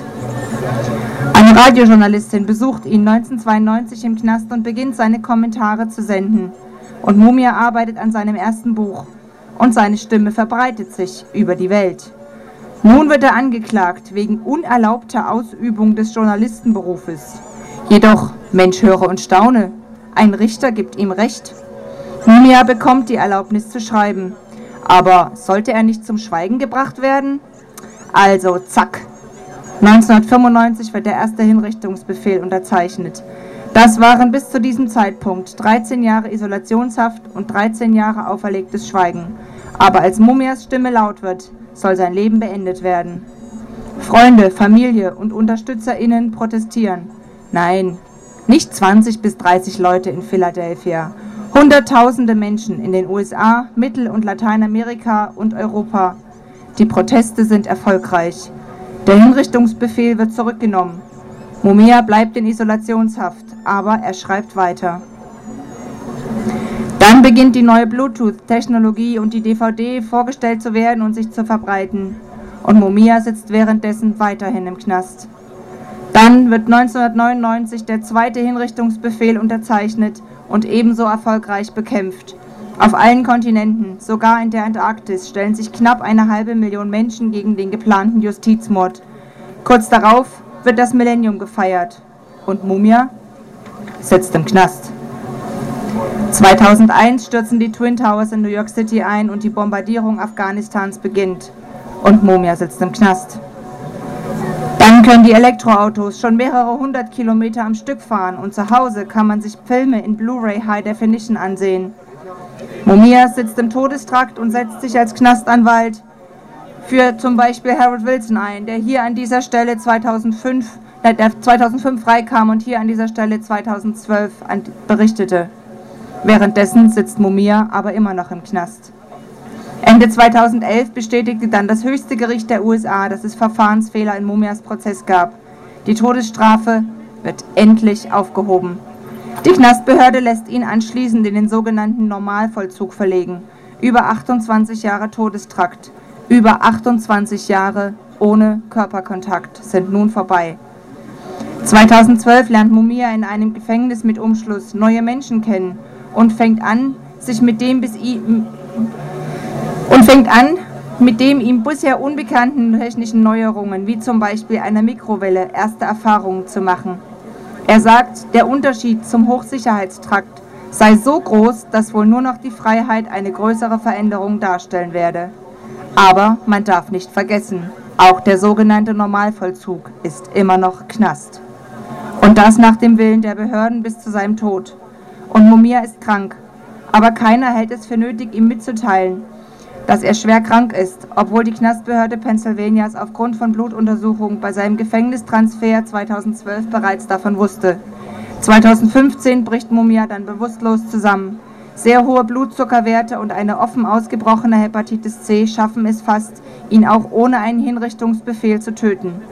Eine Radiojournalistin besucht ihn neunzehnhundertzweiundneunzig im Knast und beginnt seine Kommentare zu senden. Und Mumia arbeitet an seinem ersten Buch. Und seine Stimme verbreitet sich über die Welt. Nun wird er angeklagt wegen unerlaubter Ausübung des Journalistenberufes. Jedoch, Mensch höre und staune, ein Richter gibt ihm Recht. Mumia bekommt die Erlaubnis zu schreiben. Aber sollte er nicht zum Schweigen gebracht werden? Also zack. neunzehnhundertfünfundneunzig wird der erste Hinrichtungsbefehl unterzeichnet. Das waren bis zu diesem Zeitpunkt dreizehn Jahre Isolationshaft und dreizehn Jahre auferlegtes Schweigen. Aber als Mumias Stimme laut wird, soll sein Leben beendet werden. Freunde, Familie und UnterstützerInnen protestieren. Nein, nicht zwanzig bis dreißig Leute in Philadelphia. Hunderttausende Menschen in den U S A, Mittel- und Lateinamerika und Europa. Die Proteste sind erfolgreich. Der Hinrichtungsbefehl wird zurückgenommen. Mumia bleibt in Isolationshaft, aber er schreibt weiter. Dann beginnt die neue Bluetooth-Technologie und die D V D vorgestellt zu werden und sich zu verbreiten. Und Mumia sitzt währenddessen weiterhin im Knast. Dann wird neunzehnhundertneunundneunzig der zweite Hinrichtungsbefehl unterzeichnet und ebenso erfolgreich bekämpft. Auf allen Kontinenten, sogar in der Antarktis, stellen sich knapp eine halbe Million Menschen gegen den geplanten Justizmord. Kurz darauf wird das Millennium gefeiert und Mumia sitzt im Knast. zweitausendeins stürzen die Twin Towers in New York City ein und die Bombardierung Afghanistans beginnt und Mumia sitzt im Knast. Dann können die Elektroautos schon mehrere hundert Kilometer am Stück fahren und zu Hause kann man sich Filme in Blu-ray High Definition ansehen. Mumia sitzt im Todestrakt und setzt sich als Knastanwalt für zum Beispiel Harold Wilson ein, der hier an dieser Stelle zweitausendfünf, äh, der zweitausendfünf freikam und hier an dieser Stelle zweitausendzwölf an, berichtete. Währenddessen sitzt Mumia aber immer noch im Knast. Ende zweitausendelf bestätigte dann das höchste Gericht der U S A, dass es Verfahrensfehler in Mumias Prozess gab. Die Todesstrafe wird endlich aufgehoben. Die Knastbehörde lässt ihn anschließend in den sogenannten Normalvollzug verlegen. Über achtundzwanzig Jahre Todestrakt, über achtundzwanzig Jahre ohne Körperkontakt sind nun vorbei. zweitausendzwölf lernt Mumia in einem Gefängnis mit Umschluss neue Menschen kennen und fängt an, sich mit dem bis ihm und fängt an, mit dem ihm bisher unbekannten technischen Neuerungen, wie zum Beispiel einer Mikrowelle, erste Erfahrungen zu machen. Er sagt, der Unterschied zum Hochsicherheitstrakt sei so groß, dass wohl nur noch die Freiheit eine größere Veränderung darstellen werde. Aber man darf nicht vergessen, auch der sogenannte Normalvollzug ist immer noch Knast. Und das nach dem Willen der Behörden bis zu seinem Tod. Und Mumia ist krank, aber keiner hält es für nötig, ihm mitzuteilen, dass er schwer krank ist, obwohl die Knastbehörde Pennsylvanias aufgrund von Blutuntersuchungen bei seinem Gefängnistransfer zweitausendzwölf bereits davon wusste. zweitausendfünfzehn bricht Mumia dann bewusstlos zusammen. Sehr hohe Blutzuckerwerte und eine offen ausgebrochene Hepatitis C schaffen es fast, ihn auch ohne einen Hinrichtungsbefehl zu töten.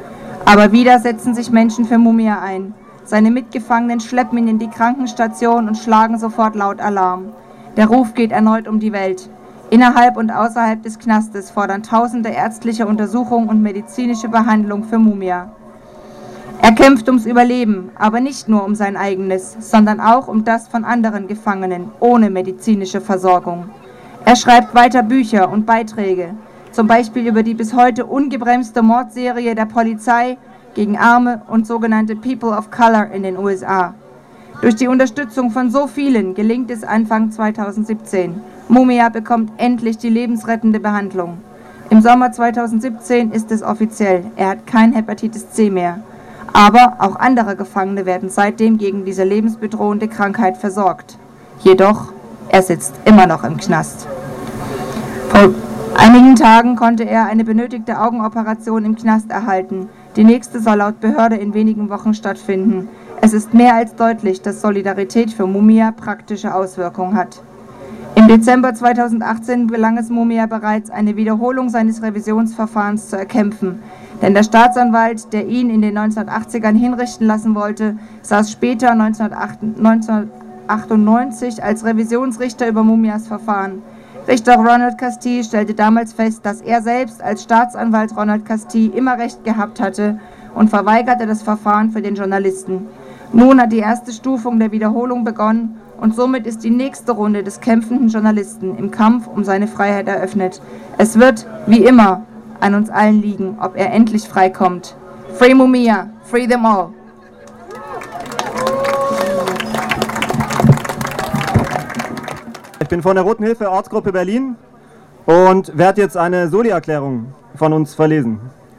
Aber wieder setzen sich Menschen für Mumia ein. Seine Mitgefangenen schleppen ihn in die Krankenstation und schlagen sofort laut Alarm. Der Ruf geht erneut um die Welt. Innerhalb und außerhalb des Knastes fordern Tausende ärztliche Untersuchung und medizinische Behandlung für Mumia. Er kämpft ums Überleben, aber nicht nur um sein eigenes, sondern auch um das von anderen Gefangenen ohne medizinische Versorgung. Er schreibt weiter Bücher und Beiträge, zum Beispiel über die bis heute ungebremste Mordserie der Polizei gegen Arme und sogenannte People of Color in den U S A. Durch die Unterstützung von so vielen gelingt es Anfang zweitausendsiebzehn. Mumia bekommt endlich die lebensrettende Behandlung. Im Sommer zweitausendsiebzehn ist es offiziell, er hat kein Hepatitis C mehr. Aber auch andere Gefangene werden seitdem gegen diese lebensbedrohende Krankheit versorgt. Jedoch, er sitzt immer noch im Knast. Vor einigen Tagen konnte er eine benötigte Augenoperation im Knast erhalten. Die nächste soll laut Behörde in wenigen Wochen stattfinden. Es ist mehr als deutlich, dass Solidarität für Mumia praktische Auswirkungen hat. Im Dezember zweitausendachtzehn gelang es Mumia bereits, eine Wiederholung seines Revisionsverfahrens zu erkämpfen. Denn der Staatsanwalt, der ihn in den neunzehnhundertachtzigern hinrichten lassen wollte, saß später neunzehnhundertachtundneunzig als Revisionsrichter über Mumias Verfahren. Richter Ronald Castille stellte damals fest, dass er selbst als Staatsanwalt Ronald Castille immer Recht gehabt hatte und verweigerte das Verfahren für den Journalisten. Nun hat die erste Stufung der Wiederholung begonnen und somit ist die nächste Runde des kämpfenden Journalisten im Kampf um seine Freiheit eröffnet. Es wird, wie immer, an uns allen liegen, ob er endlich freikommt. Free Mumia, free them all. Ich bin von der Roten Hilfe Ortsgruppe Berlin und werde jetzt eine Soli-Erklärung von uns verlesen.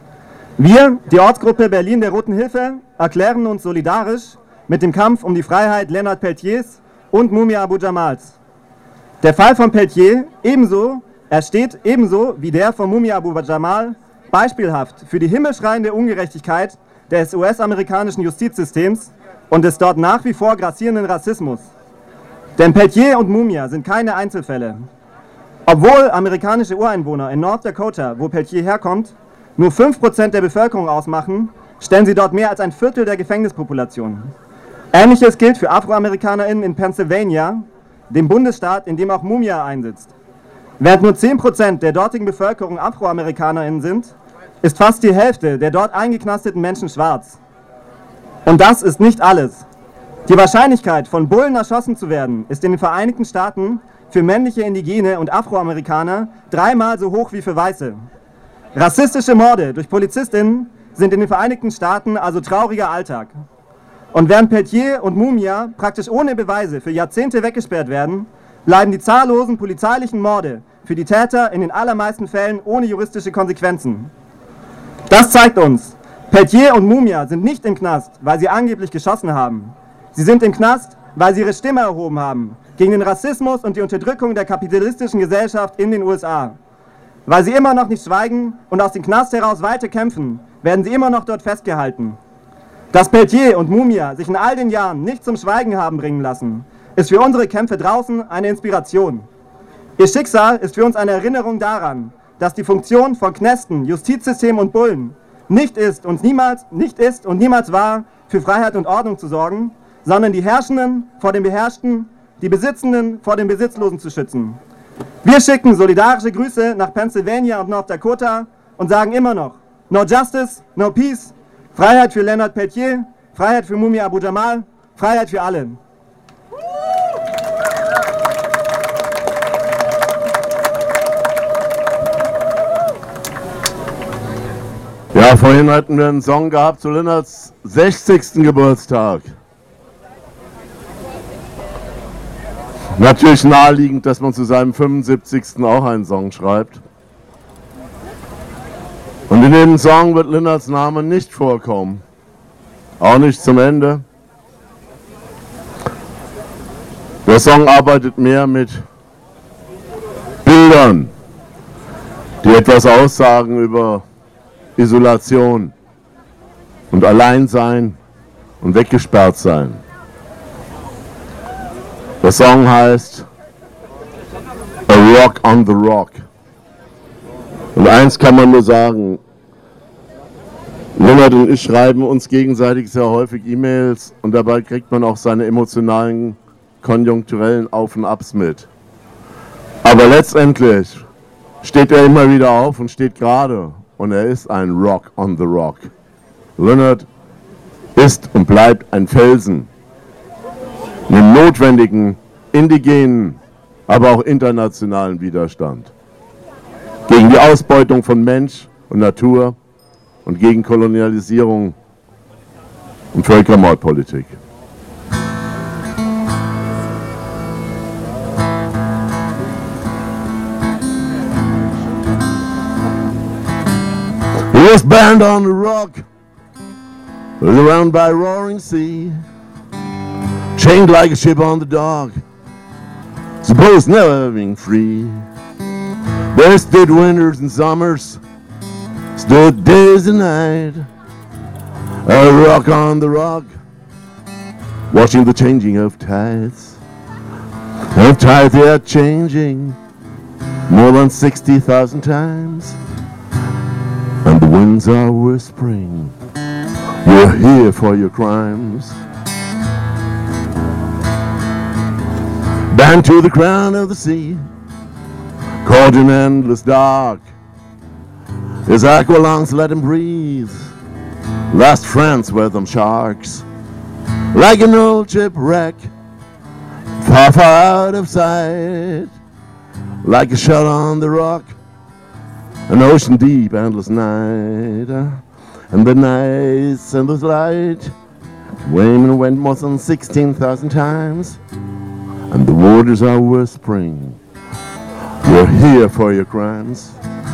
Wir, die Ortsgruppe Berlin der Roten Hilfe, erklären uns solidarisch mit dem Kampf um die Freiheit Leonard Peltiers und Mumia Abu Jamals. Der Fall von Peltier ebenso, er steht ebenso wie der von Mumia Abu Jamal beispielhaft für die himmelschreiende Ungerechtigkeit des U S-amerikanischen Justizsystems und des dort nach wie vor grassierenden Rassismus. Denn Peltier und Mumia sind keine Einzelfälle. Obwohl amerikanische Ureinwohner in North Dakota, wo Peltier herkommt, nur fünf Prozent der Bevölkerung ausmachen, stellen sie dort mehr als ein Viertel der Gefängnispopulation. Ähnliches gilt für AfroamerikanerInnen in Pennsylvania, dem Bundesstaat, in dem auch Mumia einsitzt. Während nur zehn Prozent der dortigen Bevölkerung AfroamerikanerInnen sind, ist fast die Hälfte der dort eingeknasteten Menschen schwarz. Und das ist nicht alles. Die Wahrscheinlichkeit, von Bullen erschossen zu werden, ist in den Vereinigten Staaten für männliche Indigene und Afroamerikaner dreimal so hoch wie für Weiße. Rassistische Morde durch PolizistInnen sind in den Vereinigten Staaten also trauriger Alltag. Und während Peltier und Mumia praktisch ohne Beweise für Jahrzehnte weggesperrt werden, bleiben die zahllosen polizeilichen Morde für die Täter in den allermeisten Fällen ohne juristische Konsequenzen. Das zeigt uns, Peltier und Mumia sind nicht im Knast, weil sie angeblich geschossen haben. Sie sind im Knast, weil sie ihre Stimme erhoben haben gegen den Rassismus und die Unterdrückung der kapitalistischen Gesellschaft in den U S A. Weil sie immer noch nicht schweigen und aus dem Knast heraus weiter kämpfen, werden sie immer noch dort festgehalten. Dass Peltier und Mumia sich in all den Jahren nicht zum Schweigen haben bringen lassen, ist für unsere Kämpfe draußen eine Inspiration. Ihr Schicksal ist für uns eine Erinnerung daran, dass die Funktion von Knästen, Justizsystem und Bullen nicht ist und niemals, nicht ist und niemals war, für Freiheit und Ordnung zu sorgen, sondern die Herrschenden vor den Beherrschten, die Besitzenden vor den Besitzlosen zu schützen. Wir schicken solidarische Grüße nach Pennsylvania und North Dakota und sagen immer noch, no justice, no peace, Freiheit für Leonard Peltier, Freiheit für Mumia Abu Jamal, Freiheit für alle. Ja, vorhin hatten wir einen Song gehabt zu Leonards sechzigsten Geburtstag. Natürlich naheliegend, dass man zu seinem fünfundsiebzigsten auch einen Song schreibt. Und in dem Song wird Leonards Name nicht vorkommen. Auch nicht zum Ende. Der Song arbeitet mehr mit Bildern, die etwas aussagen über Isolation und Alleinsein und weggesperrt sein. Der Song heißt A Rock on the Rock. Und eins kann man nur sagen, Lennart und ich schreiben uns gegenseitig sehr häufig E-Mails und dabei kriegt man auch seine emotionalen, konjunkturellen Auf- und Abs mit. Aber letztendlich steht er immer wieder auf und steht gerade und er ist ein Rock on the Rock. Lennart ist und bleibt ein Felsen, einen notwendigen, indigenen, aber auch internationalen Widerstand gegen die Ausbeutung von Mensch und Natur und gegen Kolonialisierung und Völkermordpolitik. He was burned on the rock, around by roaring sea, chained like a ship on the dock, supposed never being free. There stood winters and summers, stood days and night, a rock on the rock, watching the changing of tides. Of tides they are changing more than sixty thousand times, and the winds are whispering, we're here for your crimes. Bound to the crown of the sea, caught in endless dark, his aqua lungs let him breathe. Last friends were them sharks, like an old shipwreck, far, far out of sight, like a shot on the rock, an ocean deep, endless night, and the nights and the light. Wayman went more than sixteen thousand times, and the waters are whispering, we're here for your crimes.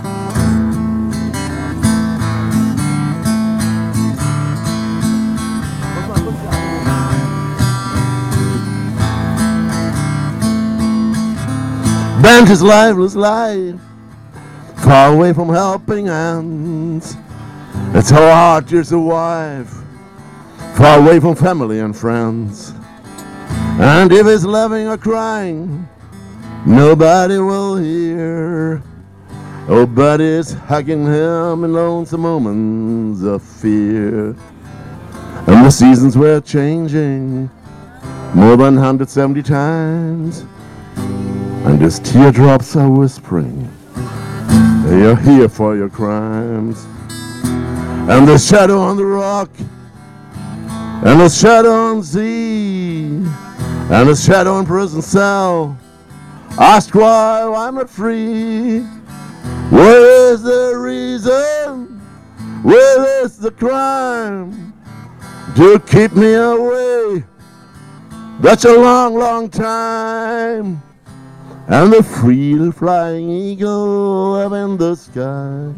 Bent his lifeless life, far away from helping hands. It's so hard to survive, far away from family and friends. And if he's laughing or crying, nobody will hear. Nobody's hugging him in lonesome moments of fear. And the seasons were changing more than one hundred seventy times. And his teardrops are whispering, they are here for your crimes. And the shadow on the rock, and the shadow on the sea, and the shadow in prison cell, ask why I'm not free. Where is the reason? Where is the crime to keep me away? That's a long, long time. And the free flying eagle up in the sky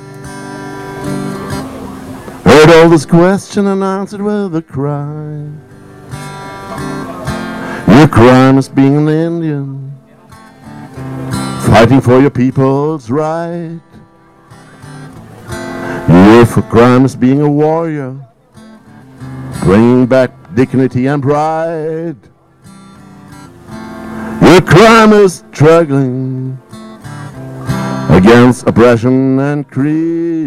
heard all this question and answered with a cry. Your crime is being an Indian, fighting for your people's right. Your crime is being a warrior, bringing back dignity and pride. Your crime is struggling against oppression and creed.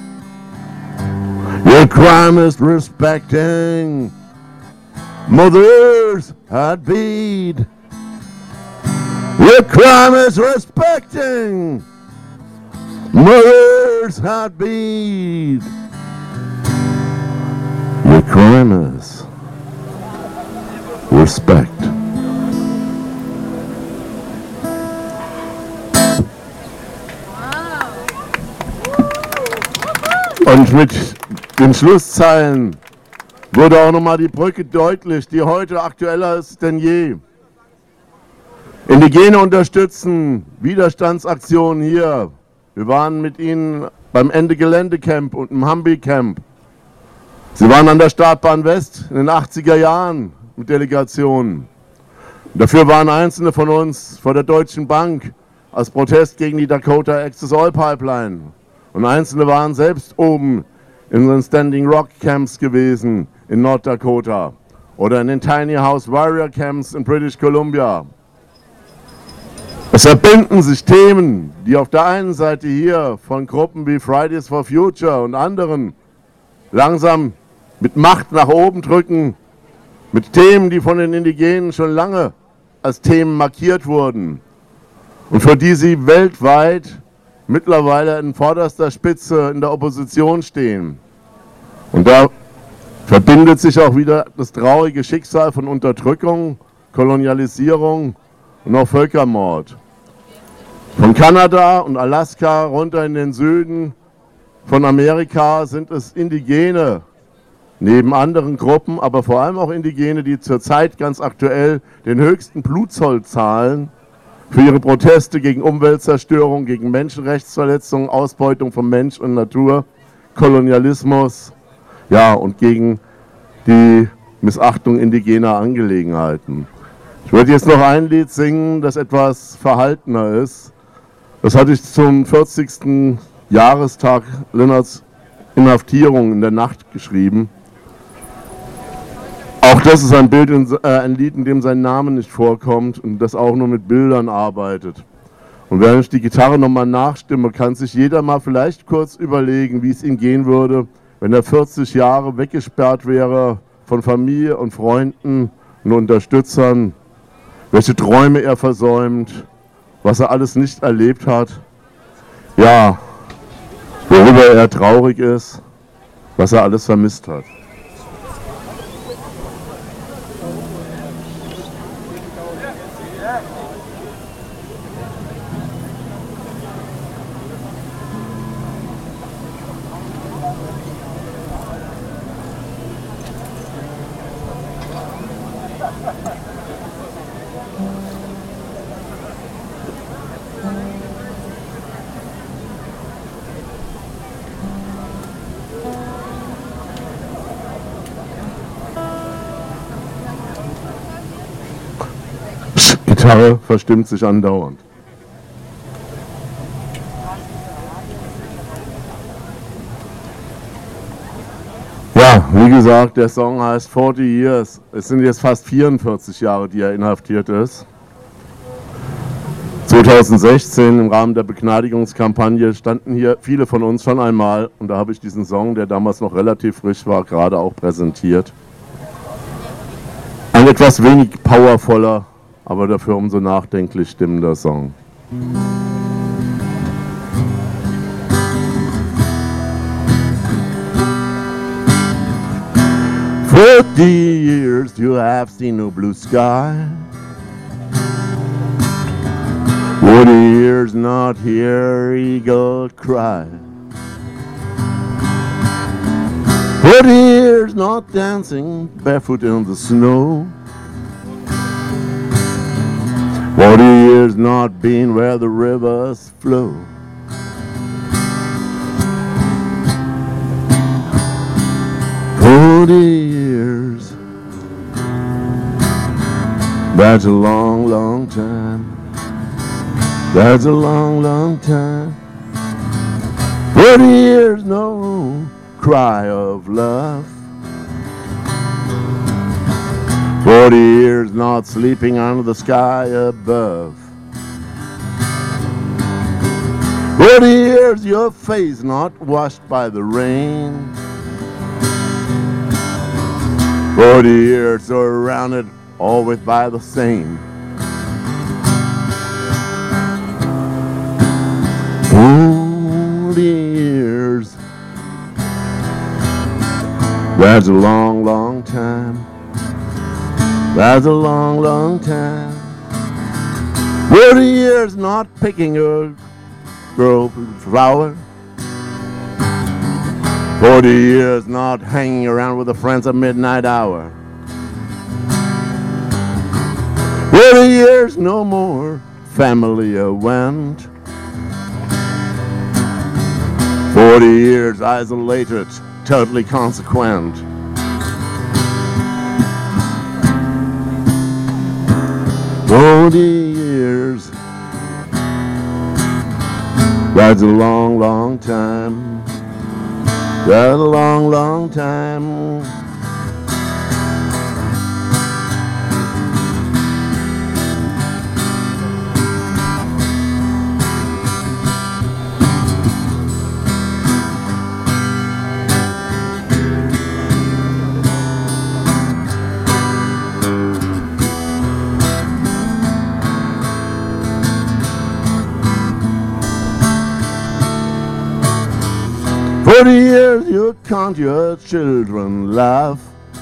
Your crime is respecting mother's heartbeat. Your crime is respecting mother's heartbeat. Your crime is respect. Und mit den Schlusszeilen wurde auch nochmal die Brücke deutlich, die heute aktueller ist denn je. Indigene unterstützen Widerstandsaktionen hier. Wir waren mit ihnen beim Ende Geländecamp und im Hambi-Camp. Sie waren an der Startbahn West in den achtziger Jahren mit Delegationen. Dafür waren einzelne von uns vor der Deutschen Bank als Protest gegen die Dakota Access Oil Pipeline. Und einzelne waren selbst oben in den Standing Rock Camps gewesen in Norddakota oder in den Tiny House Warrior Camps in British Columbia. Es verbinden sich Themen, die auf der einen Seite hier von Gruppen wie Fridays for Future und anderen langsam mit Macht nach oben drücken, mit Themen, die von den Indigenen schon lange als Themen markiert wurden und für die sie weltweit mittlerweile in vorderster Spitze in der Opposition stehen. Und da verbindet sich auch wieder das traurige Schicksal von Unterdrückung, Kolonialisierung und auch Völkermord. Von Kanada und Alaska runter in den Süden von Amerika sind es Indigene, neben anderen Gruppen, aber vor allem auch Indigene, die zurzeit ganz aktuell den höchsten Blutzoll zahlen für ihre Proteste gegen Umweltzerstörung, gegen Menschenrechtsverletzungen, Ausbeutung von Mensch und Natur, Kolonialismus, ja, und gegen die Missachtung indigener Angelegenheiten. Ich würde jetzt noch ein Lied singen, das etwas verhaltener ist. Das hatte ich zum vierzigsten Jahrestag Lynyrds Inhaftierung in der Nacht geschrieben. Auch das ist ein, Bild in, äh, ein Lied, in dem sein Name nicht vorkommt und das auch nur mit Bildern arbeitet. Und während ich die Gitarre nochmal nachstimme, kann sich jeder mal vielleicht kurz überlegen, wie es ihm gehen würde, wenn er vierzig Jahre weggesperrt wäre von Familie und Freunden und Unterstützern, welche Träume er versäumt, was er alles nicht erlebt hat, ja, worüber er traurig ist, was er alles vermisst hat. Die Gitarre verstimmt sich andauernd. Ja, wie gesagt, der Song heißt vierzig Years. Es sind jetzt fast vierundvierzig Jahre, die er inhaftiert ist. zweitausendsechzehn im Rahmen der Begnadigungskampagne standen hier viele von uns schon einmal und da habe ich diesen Song, der damals noch relativ frisch war, gerade auch präsentiert. Ein etwas wenig powervoller, aber dafür umso nachdenklich stimmender Song. Forty years you have seen no blue sky. Forty years not hear eagle cry. Forty years not dancing barefoot in the snow. Forty years not been where the rivers flow. Forty years, that's a long, long time. That's a long, long time. Forty years, no cry of love. Forty years not sleeping under the sky above. Forty years your face not washed by the rain. Forty years surrounded always by the same. Forty years, that's a long, long time. That's a long, long time. Forty years not picking a girl flower. Forty years not hanging around with the friends at midnight hour. Forty years no more family went. Forty years isolated, totally consequent. Forty years, that's a long, long time. That's a long, long time. Forty years you count your children laugh.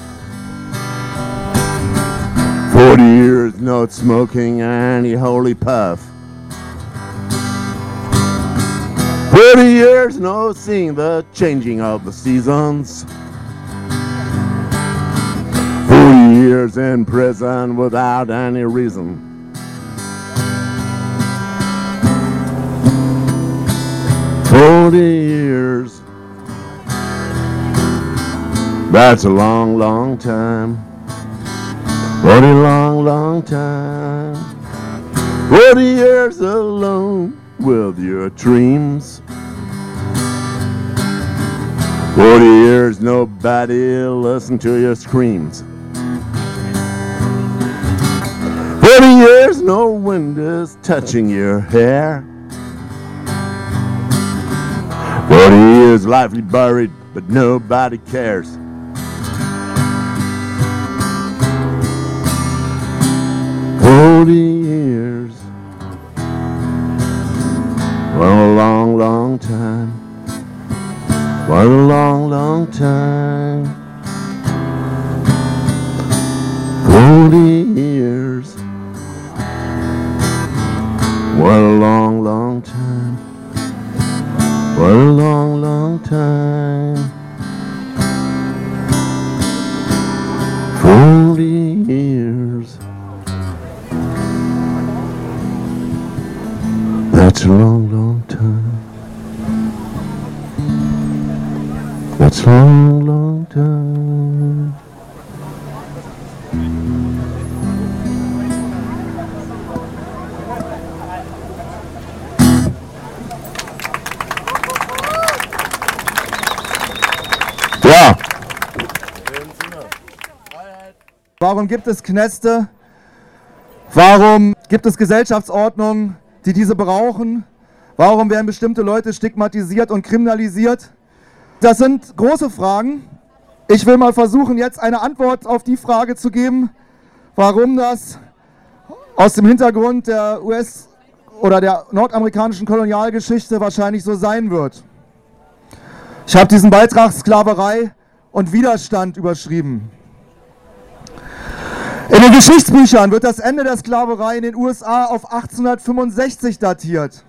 Forty years not smoking any holy puff. Forty years no seeing the changing of the seasons. Forty years in prison without any reason. Forty years. That's a long, long time. Forty long, long time. Forty years alone with your dreams. Forty years nobody listen to your screams. Forty years no wind is touching your hair. Forty years lightly buried but nobody cares. Forty years. What a long, long time. What a long, long time. Forty years. What a long, long time. What a long, long time. Forty years. That's a long, long time. That's a long, long time. Ja. Warum gibt es Kneste? Warum gibt es Gesellschaftsordnungen, die diese brauchen? Warum werden bestimmte Leute stigmatisiert und kriminalisiert? Das sind große Fragen. Ich will mal versuchen, jetzt eine Antwort auf die Frage zu geben, warum das aus dem Hintergrund der U S- oder der nordamerikanischen Kolonialgeschichte wahrscheinlich so sein wird. Ich habe diesen Beitrag Sklaverei und Widerstand überschrieben. In den Geschichtsbüchern wird das Ende der Sklaverei in den U S A auf achtzehnhundertfünfundsechzig datiert.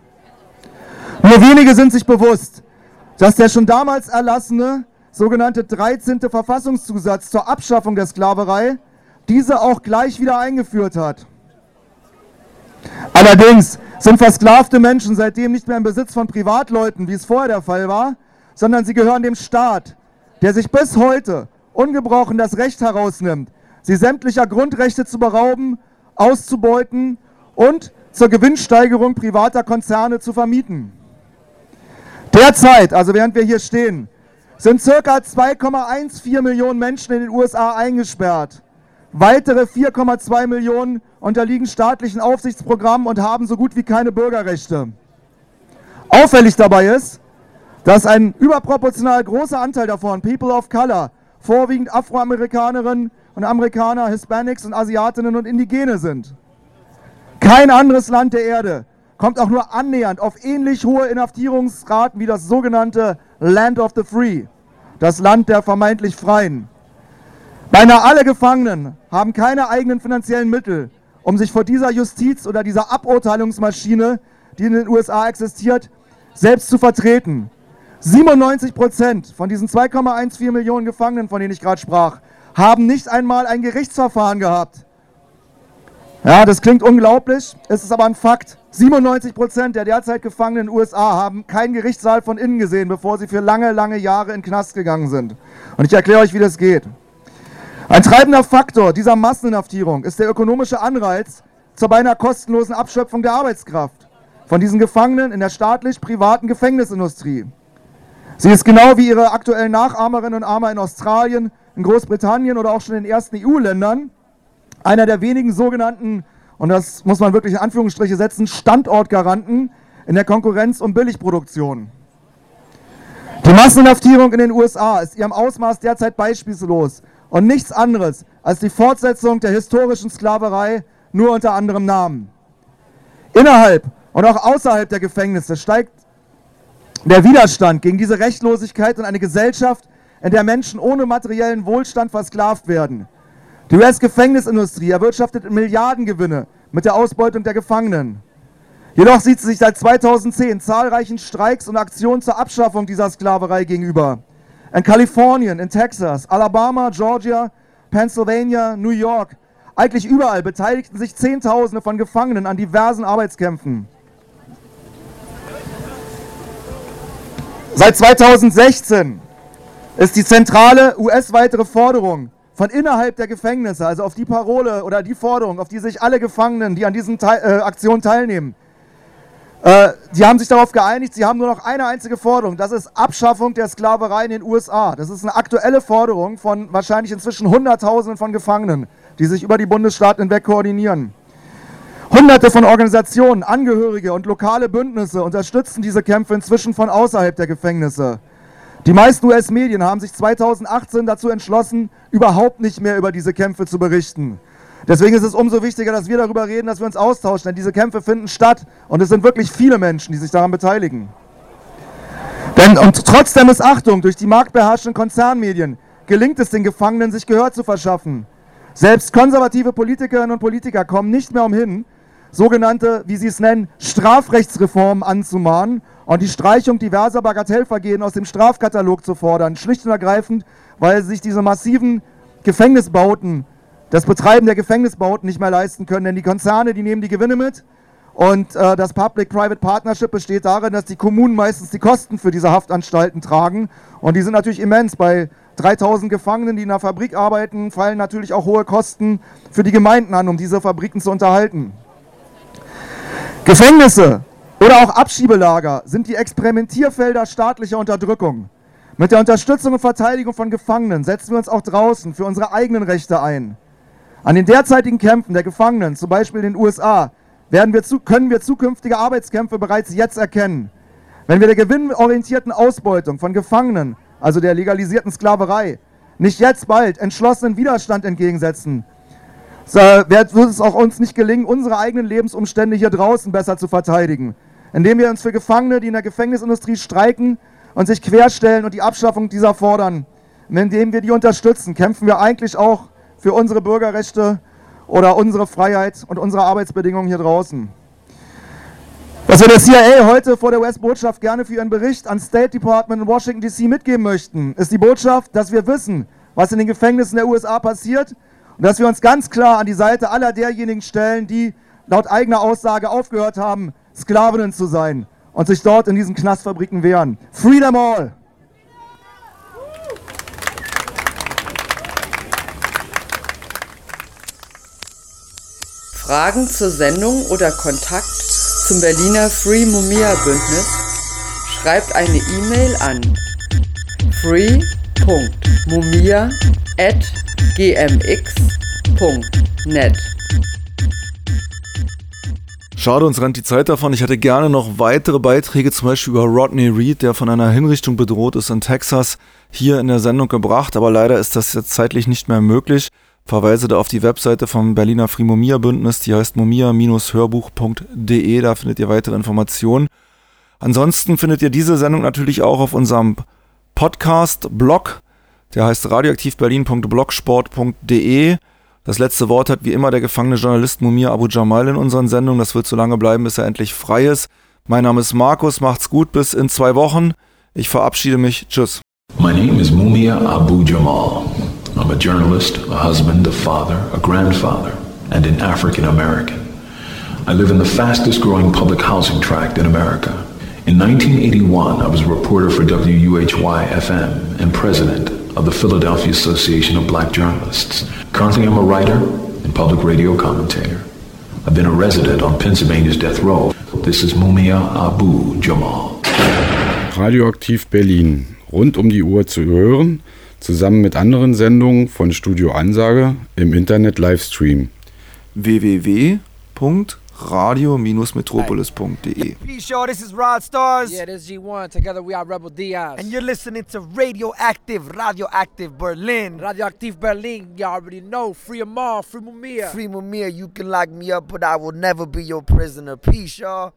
Nur wenige sind sich bewusst, dass der schon damals erlassene sogenannte dreizehnte Verfassungszusatz zur Abschaffung der Sklaverei diese auch gleich wieder eingeführt hat. Allerdings sind versklavte Menschen seitdem nicht mehr im Besitz von Privatleuten, wie es vorher der Fall war, sondern sie gehören dem Staat, der sich bis heute ungebrochen das Recht herausnimmt, sie sämtlicher Grundrechte zu berauben, auszubeuten und zur Gewinnsteigerung privater Konzerne zu vermieten. Derzeit, also während wir hier stehen, sind ca. zwei Komma vierzehn Millionen Menschen in den U S A eingesperrt. Weitere vier Komma zwei Millionen unterliegen staatlichen Aufsichtsprogrammen und haben so gut wie keine Bürgerrechte. Auffällig dabei ist, dass ein überproportional großer Anteil davon People of Color, vorwiegend Afroamerikanerinnen und Amerikaner, Hispanics und Asiatinnen und Indigene sind. Kein anderes Land der Erde kommt auch nur annähernd auf ähnlich hohe Inhaftierungsraten wie das sogenannte Land of the Free, das Land der vermeintlich Freien. Beinahe alle Gefangenen haben keine eigenen finanziellen Mittel, um sich vor dieser Justiz oder dieser Aburteilungsmaschine, die in den U S A existiert, selbst zu vertreten. siebenundneunzig Prozent von diesen zwei Komma vierzehn Millionen Gefangenen, von denen ich gerade sprach, haben nicht einmal ein Gerichtsverfahren gehabt. Ja, das klingt unglaublich, es ist aber ein Fakt. siebenundneunzig Prozent der derzeit Gefangenen in den U S A haben keinen Gerichtssaal von innen gesehen, bevor sie für lange, lange Jahre in den Knast gegangen sind. Und ich erkläre euch, wie das geht. Ein treibender Faktor dieser Masseninhaftierung ist der ökonomische Anreiz zur beinahe kostenlosen Abschöpfung der Arbeitskraft von diesen Gefangenen in der staatlich-privaten Gefängnisindustrie. Sie ist genau wie ihre aktuellen Nachahmerinnen und Ahmer in Australien, in Großbritannien oder auch schon in den ersten E U-Ländern einer der wenigen sogenannten, und das muss man wirklich in Anführungsstriche setzen, Standortgaranten in der Konkurrenz um Billigproduktion. Die Masseninhaftierung in den U S A ist ihrem Ausmaß derzeit beispiellos und nichts anderes als die Fortsetzung der historischen Sklaverei, nur unter anderem Namen. Innerhalb und auch außerhalb der Gefängnisse steigt Der Widerstand gegen diese Rechtlosigkeit und eine Gesellschaft, in der Menschen ohne materiellen Wohlstand versklavt werden. Die U S-Gefängnisindustrie erwirtschaftet Milliardengewinne mit der Ausbeutung der Gefangenen. Jedoch sieht sie sich seit zweitausendzehn zahlreichen Streiks und Aktionen zur Abschaffung dieser Sklaverei gegenüber. In Kalifornien, in Texas, Alabama, Georgia, Pennsylvania, New York, eigentlich überall beteiligten sich Zehntausende von Gefangenen an diversen Arbeitskämpfen. Seit zweitausendsechzehn ist die zentrale U S-weitere Forderung von innerhalb der Gefängnisse, also auf die Parole oder die Forderung, auf die sich alle Gefangenen, die an diesen Teil, äh, Aktionen teilnehmen, äh, die haben sich darauf geeinigt, sie haben nur noch eine einzige Forderung, das ist Abschaffung der Sklaverei in den U S A. Das ist eine aktuelle Forderung von wahrscheinlich inzwischen Hunderttausenden von Gefangenen, die sich über die Bundesstaaten hinweg koordinieren. Hunderte von Organisationen, Angehörige und lokale Bündnisse unterstützen diese Kämpfe inzwischen von außerhalb der Gefängnisse. Die meisten U S-Medien haben sich zweitausendachtzehn dazu entschlossen, überhaupt nicht mehr über diese Kämpfe zu berichten. Deswegen ist es umso wichtiger, dass wir darüber reden, dass wir uns austauschen, denn diese Kämpfe finden statt und es sind wirklich viele Menschen, die sich daran beteiligen. Denn und trotz der Missachtung durch die marktbeherrschenden Konzernmedien gelingt es den Gefangenen, sich Gehör zu verschaffen. Selbst konservative Politikerinnen und Politiker kommen nicht mehr umhin, sogenannte, wie sie es nennen, Strafrechtsreformen anzumahnen und die Streichung diverser Bagatellvergehen aus dem Strafkatalog zu fordern, schlicht und ergreifend, weil sie sich diese massiven Gefängnisbauten, das Betreiben der Gefängnisbauten nicht mehr leisten können, denn die Konzerne, die nehmen die Gewinne mit und äh, das Public-Private Partnership besteht darin, dass die Kommunen meistens die Kosten für diese Haftanstalten tragen und die sind natürlich immens. Bei dreitausend Gefangenen, die in einer Fabrik arbeiten, fallen natürlich auch hohe Kosten für die Gemeinden an, um diese Fabriken zu unterhalten. Gefängnisse oder auch Abschiebelager sind die Experimentierfelder staatlicher Unterdrückung. Mit der Unterstützung und Verteidigung von Gefangenen setzen wir uns auch draußen für unsere eigenen Rechte ein. An den derzeitigen Kämpfen der Gefangenen, zum Beispiel in den U S A, werden wir zu, können wir zukünftige Arbeitskämpfe bereits jetzt erkennen. Wenn wir der gewinnorientierten Ausbeutung von Gefangenen, also der legalisierten Sklaverei, nicht jetzt bald entschlossenen Widerstand entgegensetzen, so wird es auch uns nicht gelingen, unsere eigenen Lebensumstände hier draußen besser zu verteidigen. Indem wir uns für Gefangene, die in der Gefängnisindustrie streiken und sich querstellen und die Abschaffung dieser fordern, indem wir die unterstützen, kämpfen wir eigentlich auch für unsere Bürgerrechte oder unsere Freiheit und unsere Arbeitsbedingungen hier draußen. Was wir der C I A heute vor der U S-Botschaft gerne für ihren Bericht an State Department in Washington D C mitgeben möchten, ist die Botschaft, dass wir wissen, was in den Gefängnissen der U S A passiert und dass wir uns ganz klar an die Seite aller derjenigen stellen, die laut eigener Aussage aufgehört haben, Sklavinnen zu sein und sich dort in diesen Knastfabriken wehren. Free them all! Fragen zur Sendung oder Kontakt zum Berliner Free Mumia Bündnis? Schreibt eine E-Mail an free punkt mumia at g m x punkt net. Schade, uns rennt die Zeit davon. Ich hätte gerne noch weitere Beiträge, zum Beispiel über Rodney Reed, der von einer Hinrichtung bedroht ist in Texas, hier in der Sendung gebracht, aber leider ist das jetzt zeitlich nicht mehr möglich. Verweise da auf die Webseite vom Berliner Free Mumia Bündnis, die heißt mumia Bindestrich hörbuch punkt de, da findet ihr weitere Informationen. Ansonsten findet ihr diese Sendung natürlich auch auf unserem Podcast-Blog, der heißt radioaktiv berlin punkt blogsport punkt de. Das letzte Wort hat wie immer der gefangene Journalist Mumia Abu Jamal in unseren Sendungen, das wird so lange bleiben, bis er endlich frei ist. Mein Name ist Markus, macht's gut, bis in zwei Wochen. Ich verabschiede mich, tschüss. My name is Mumia Abu Jamal. I'm a journalist, a husband, a father, a grandfather, and an African American. I live in the fastest growing public housing tract in America. In nineteen eighty-one, I was a reporter for W U H Y F M and president of the Philadelphia Association of Black Journalists. Currently, I'm a writer and public radio commentator. I've been a resident on Pennsylvania's death row. This is Mumia Abu Jamal. Radioaktiv Berlin. Rund um die Uhr zu hören, zusammen mit anderen Sendungen von Studio Ansage im Internet Livestream. w w w punkt radio Bindestrich metropolis punkt de. Peace, y'all. This is Rod Stars. Yeah, this is G one. Together we are Rebel Diaz. And you're listening to Radioactive, Radioactive Berlin. Radioactive Berlin, you already know. Free Amal, free Mumia. Free Mumia, you can lock me up, but I will never be your prisoner. Peace, y'all.